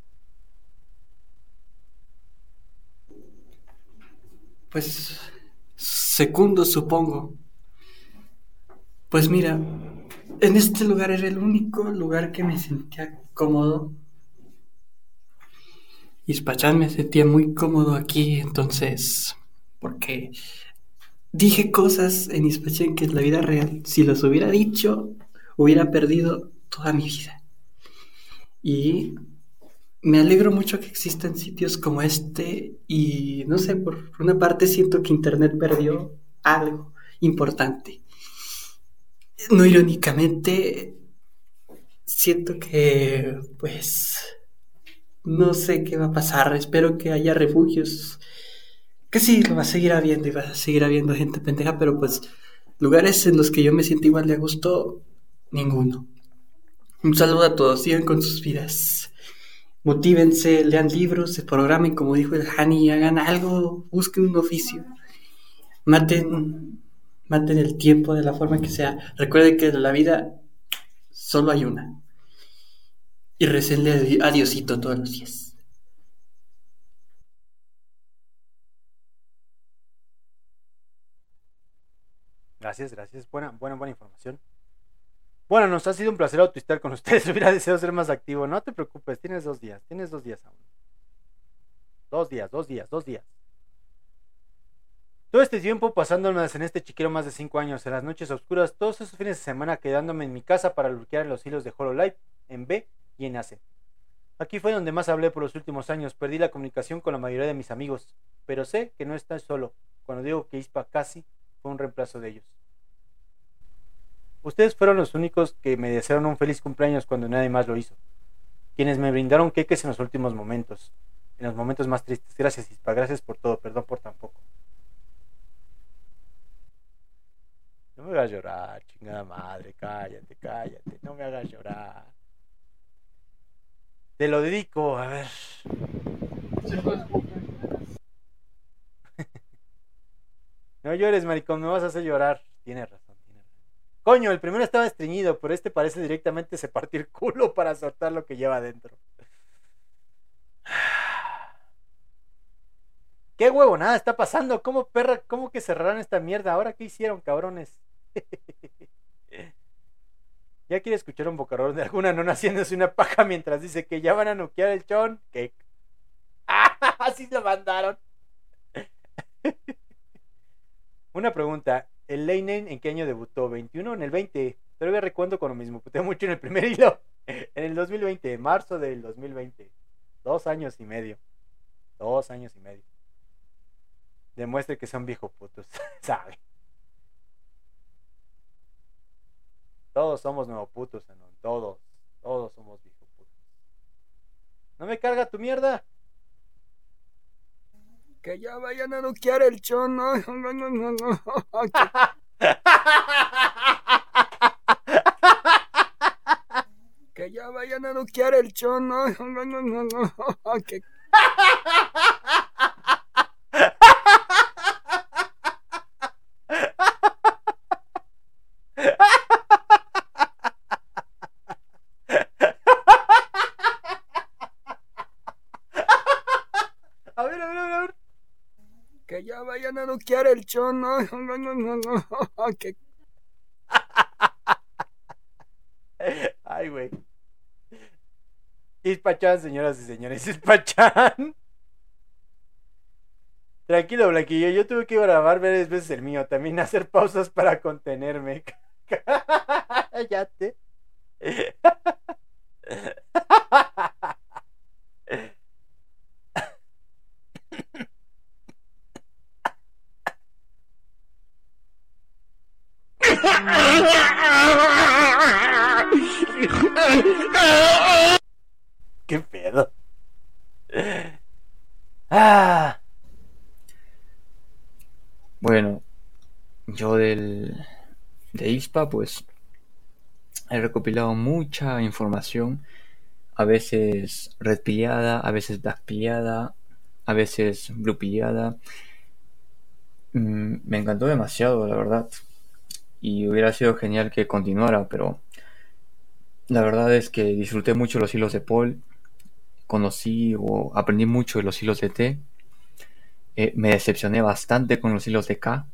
Pues segundo, supongo. Pues mira, en este lugar era el único lugar que me sentía cómodo. Ispachán me sentía muy cómodo aquí, entonces, porque dije cosas en Ispachán que en la vida real, si las hubiera dicho, hubiera perdido toda mi vida. Y me alegro mucho que existan sitios como este y no sé, por una parte siento que Internet perdió algo importante. No irónicamente, siento que pues no sé qué va a pasar. Espero que haya refugios. Que sí, lo va a seguir habiendo y va a seguir habiendo gente pendeja, pero pues lugares en los que yo me siento igual de a gusto, ninguno. Un saludo a todos, sigan con sus vidas. Motívense, lean libros, se programen, como dijo el Hani, hagan algo, busquen un oficio. Maten, maten el tiempo de la forma que sea. Recuerden que en la vida solo hay una. Y recenle a Diosito todos los días. Gracias, gracias. Buena, buena, buena información. Bueno, nos ha sido un placer autoestar con ustedes. Hubiera deseado ser más activo. No te preocupes, tienes dos días. Tienes dos días aún. Dos días, dos días, dos días. Todo este tiempo pasándonos en este chiquero más de cinco años, en las noches oscuras, todos esos fines de semana quedándome en mi casa para luquear en los hilos de Hololive, en B y en A C. Aquí fue donde más hablé por los últimos años. Perdí la comunicación con la mayoría de mis amigos, pero sé que no estoy solo cuando digo que Ispa casi fue un reemplazo de ellos. Ustedes fueron los únicos que me desearon un feliz cumpleaños cuando nadie más lo hizo. Quienes me brindaron queques en los últimos momentos, en los momentos más tristes. Gracias, Ispa, gracias por todo, perdón por tan poco. No me hagas llorar, chingada madre, cállate, cállate, no me hagas llorar. Te lo dedico, a ver. No llores, maricón, me vas a hacer llorar. Tienes razón, tienes razón. Coño, el primero estaba estreñido, pero este parece directamente se partió el culo para soltar lo que lleva adentro. ¿Qué huevo? Nada está pasando. ¿Cómo perra? ¿Cómo que cerraron esta mierda? ¿Ahora qué hicieron, cabrones? Ya quiere escuchar un bocarrón de alguna nona haciéndose una paja mientras dice que ya van a noquear el chon. ¿Qué? ¡Ah! Así se mandaron. Una pregunta. ¿El Leinen en qué año debutó? ¿veintiuno? En el veinte. Todavía recuerdo cuando me disputé mucho en el primer hilo. En el dos mil veinte. Marzo del dos mil veinte. Dos años y medio. Dos años y medio. Demuestre que son viejos putos. ¿Sabe? Todos somos nuevos putos, ¿no? Todos. Todos somos viejos putos. ¿No me carga tu mierda? Que ya vayan a noquear el chon. No, no, no, no, no. Que ya vayan a noquear el chon. No, no, no, no, no. Que... A ver, a ver, a ver. Que ya vayan a noquear el chon. No, no, no, no, no. Que... Ay, güey. Ispachán, señoras y señores. Ispachán. Tranquilo, Blanquillo. Yo tuve que grabar varias veces el mío. También hacer pausas para contenerme. Cállate. ¿Qué pedo? Ah. Bueno, yo del de Ispa pues he recopilado mucha información, a veces red pillada, a veces black pillada, a veces blue pillada. Mm, me encantó demasiado, la verdad, y hubiera sido genial que continuara, pero la verdad es que disfruté mucho los hilos de Paul, conocí o aprendí mucho de los hilos de T, eh, me decepcioné bastante con los hilos de K,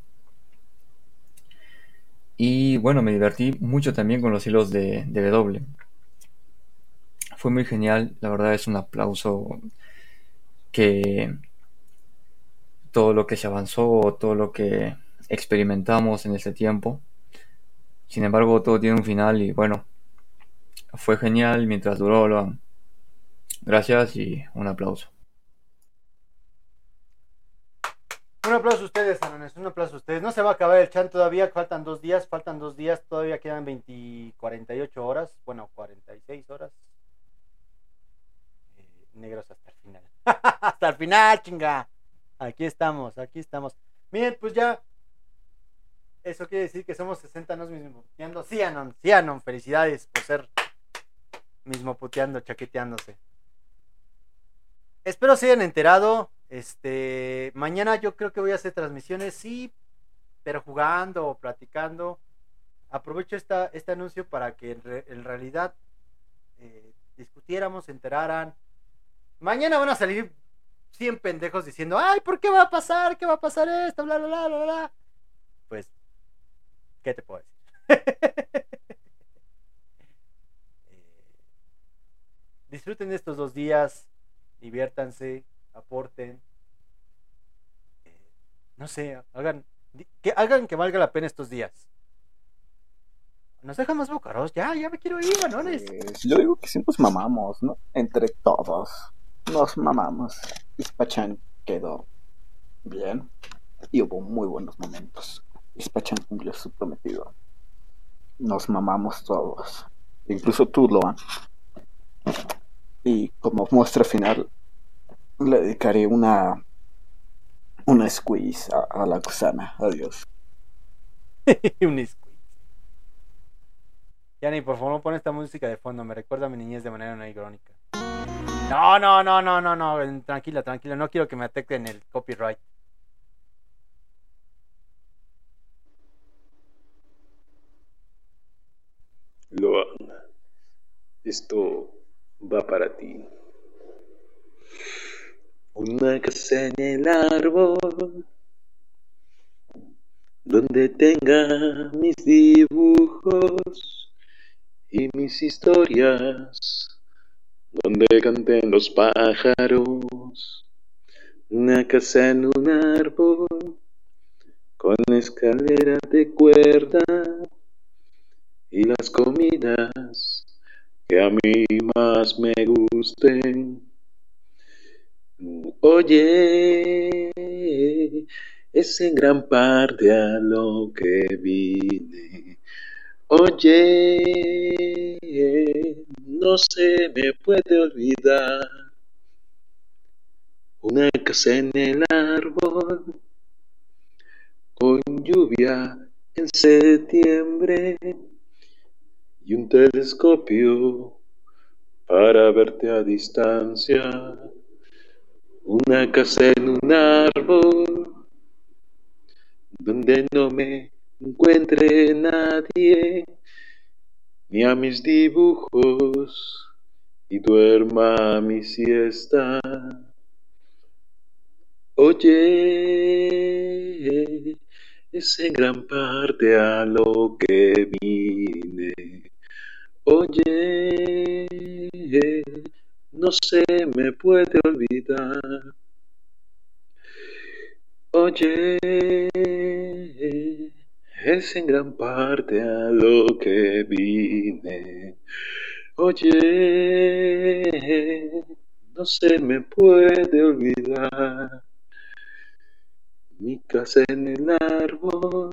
y bueno, me divertí mucho también con los hilos de, de W. Fue muy genial, la verdad es un aplauso que todo lo que se avanzó, todo lo que experimentamos en ese tiempo. Sin embargo, todo tiene un final y bueno, fue genial mientras duró. Lo... Gracias y un aplauso. Un aplauso a ustedes, Anones, un aplauso a ustedes. No se va a acabar el chan todavía, faltan dos días, faltan dos días, todavía quedan veinte, cuarenta y ocho horas, bueno, cuarenta y seis horas. Eh, negros hasta el final. Hasta el final, chinga. Aquí estamos, aquí estamos. Miren, pues ya, eso quiere decir que somos sesenta nos mismo puteando. Sí, Anon, sí, Anon, felicidades por ser mismo puteando, chaqueteándose. Espero se hayan enterado. Este, mañana yo creo que voy a hacer transmisiones, sí, pero jugando o platicando. Aprovecho esta, este anuncio para que en, re, en realidad eh, discutiéramos, se enteraran. Mañana van a salir cien pendejos diciendo, ay, ¿por qué va a pasar? ¿Qué va a pasar esto? Bla, bla, bla, bla, bla. Pues, ¿qué te puedo decir? eh, disfruten estos dos días, diviértanse, aporten, eh, no sé, hagan que hagan que valga la pena estos días. Nos dejan más bocaros, ya, ya me quiero ir, Anones. Pues, yo digo que sí nos mamamos, ¿no? Entre todos nos mamamos. Ispachan quedó bien y hubo muy buenos momentos. Ispachan cumplió su prometido. Nos mamamos todos, incluso tú, Loan. Y como muestra final le dedicaré una una squeeze a, a la gusana. Adiós. Un squeeze. Yani, por favor, no pon esta música de fondo. Me recuerda a mi niñez de manera no irónica. No, no, no, no, no, no. Tranquila, tranquila. No quiero que me ataquen el copyright. Loan, esto va para ti. Una casa en el árbol donde tenga mis dibujos y mis historias, donde canten los pájaros. Una casa en un árbol con escaleras de cuerda y las comidas que a mí más me gusten. Oye, es en gran parte a lo que vine. Oye, no se me puede olvidar. Una casa en el árbol, con lluvia en septiembre, y un telescopio para verte a distancia. Una casa en un árbol donde no me encuentre nadie, ni a mis dibujos, y duerma mi siesta. Oye, es en gran parte a lo que vine. Oye, no se me puede olvidar. Oye, es en gran parte a lo que vine. Oye, no se me puede olvidar. Mi casa en el árbol,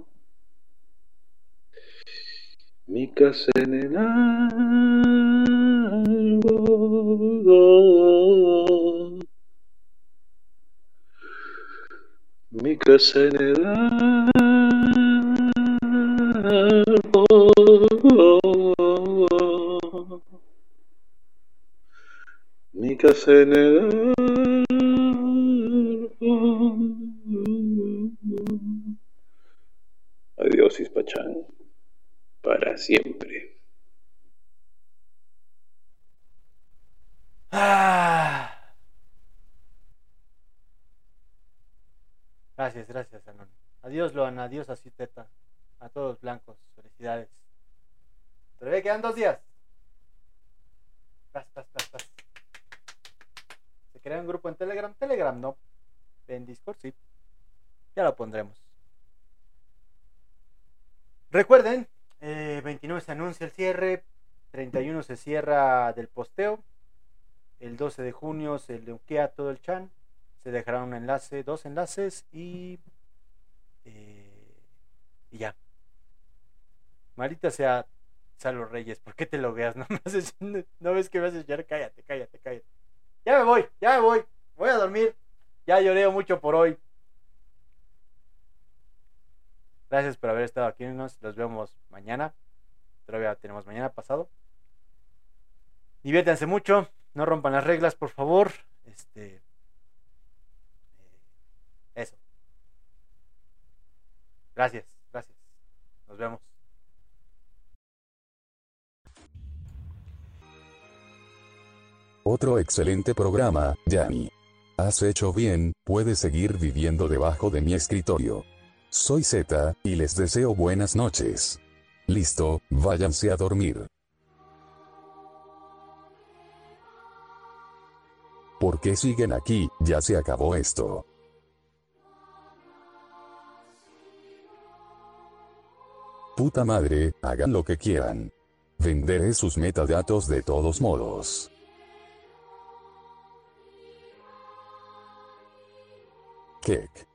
mi casa en el árbol, mi casa en el árbol, mi casa en el árbol. Adiós, Ispachan, para siempre. Ah. Gracias, gracias, Anon. Adiós, Loan, adiós a Citeta. A todos blancos, felicidades. Todavía quedan dos días. Paz, paz, paz, paz. Se crear un grupo en Telegram. Telegram no. En Discord sí. Ya lo pondremos. Recuerden, eh, veintinueve se anuncia el cierre. treinta y uno se cierra del posteo. El doce de junio se bloquea todo el chan. Se dejará un enlace, dos enlaces y... Eh, y ya. Maldita sea Salo Reyes, ¿por qué te logueas? No, me haces, no ves que me haces llorar. Cállate, cállate, cállate. Ya me voy, ya me voy. Voy a dormir. Ya lloré mucho por hoy. Gracias por haber estado aquí. Nos los vemos mañana. Todavía tenemos mañana pasado. Diviértanse mucho. No rompan las reglas, por favor. Este. Eh, eso. Gracias, gracias. Nos vemos. Otro excelente programa, Yanni. Has hecho bien, puedes seguir viviendo debajo de mi escritorio. Soy Z, y les deseo buenas noches. Listo, váyanse a dormir. ¿Por qué siguen aquí? Ya se acabó esto. Puta madre, hagan lo que quieran. Venderé sus metadatos de todos modos. Kek.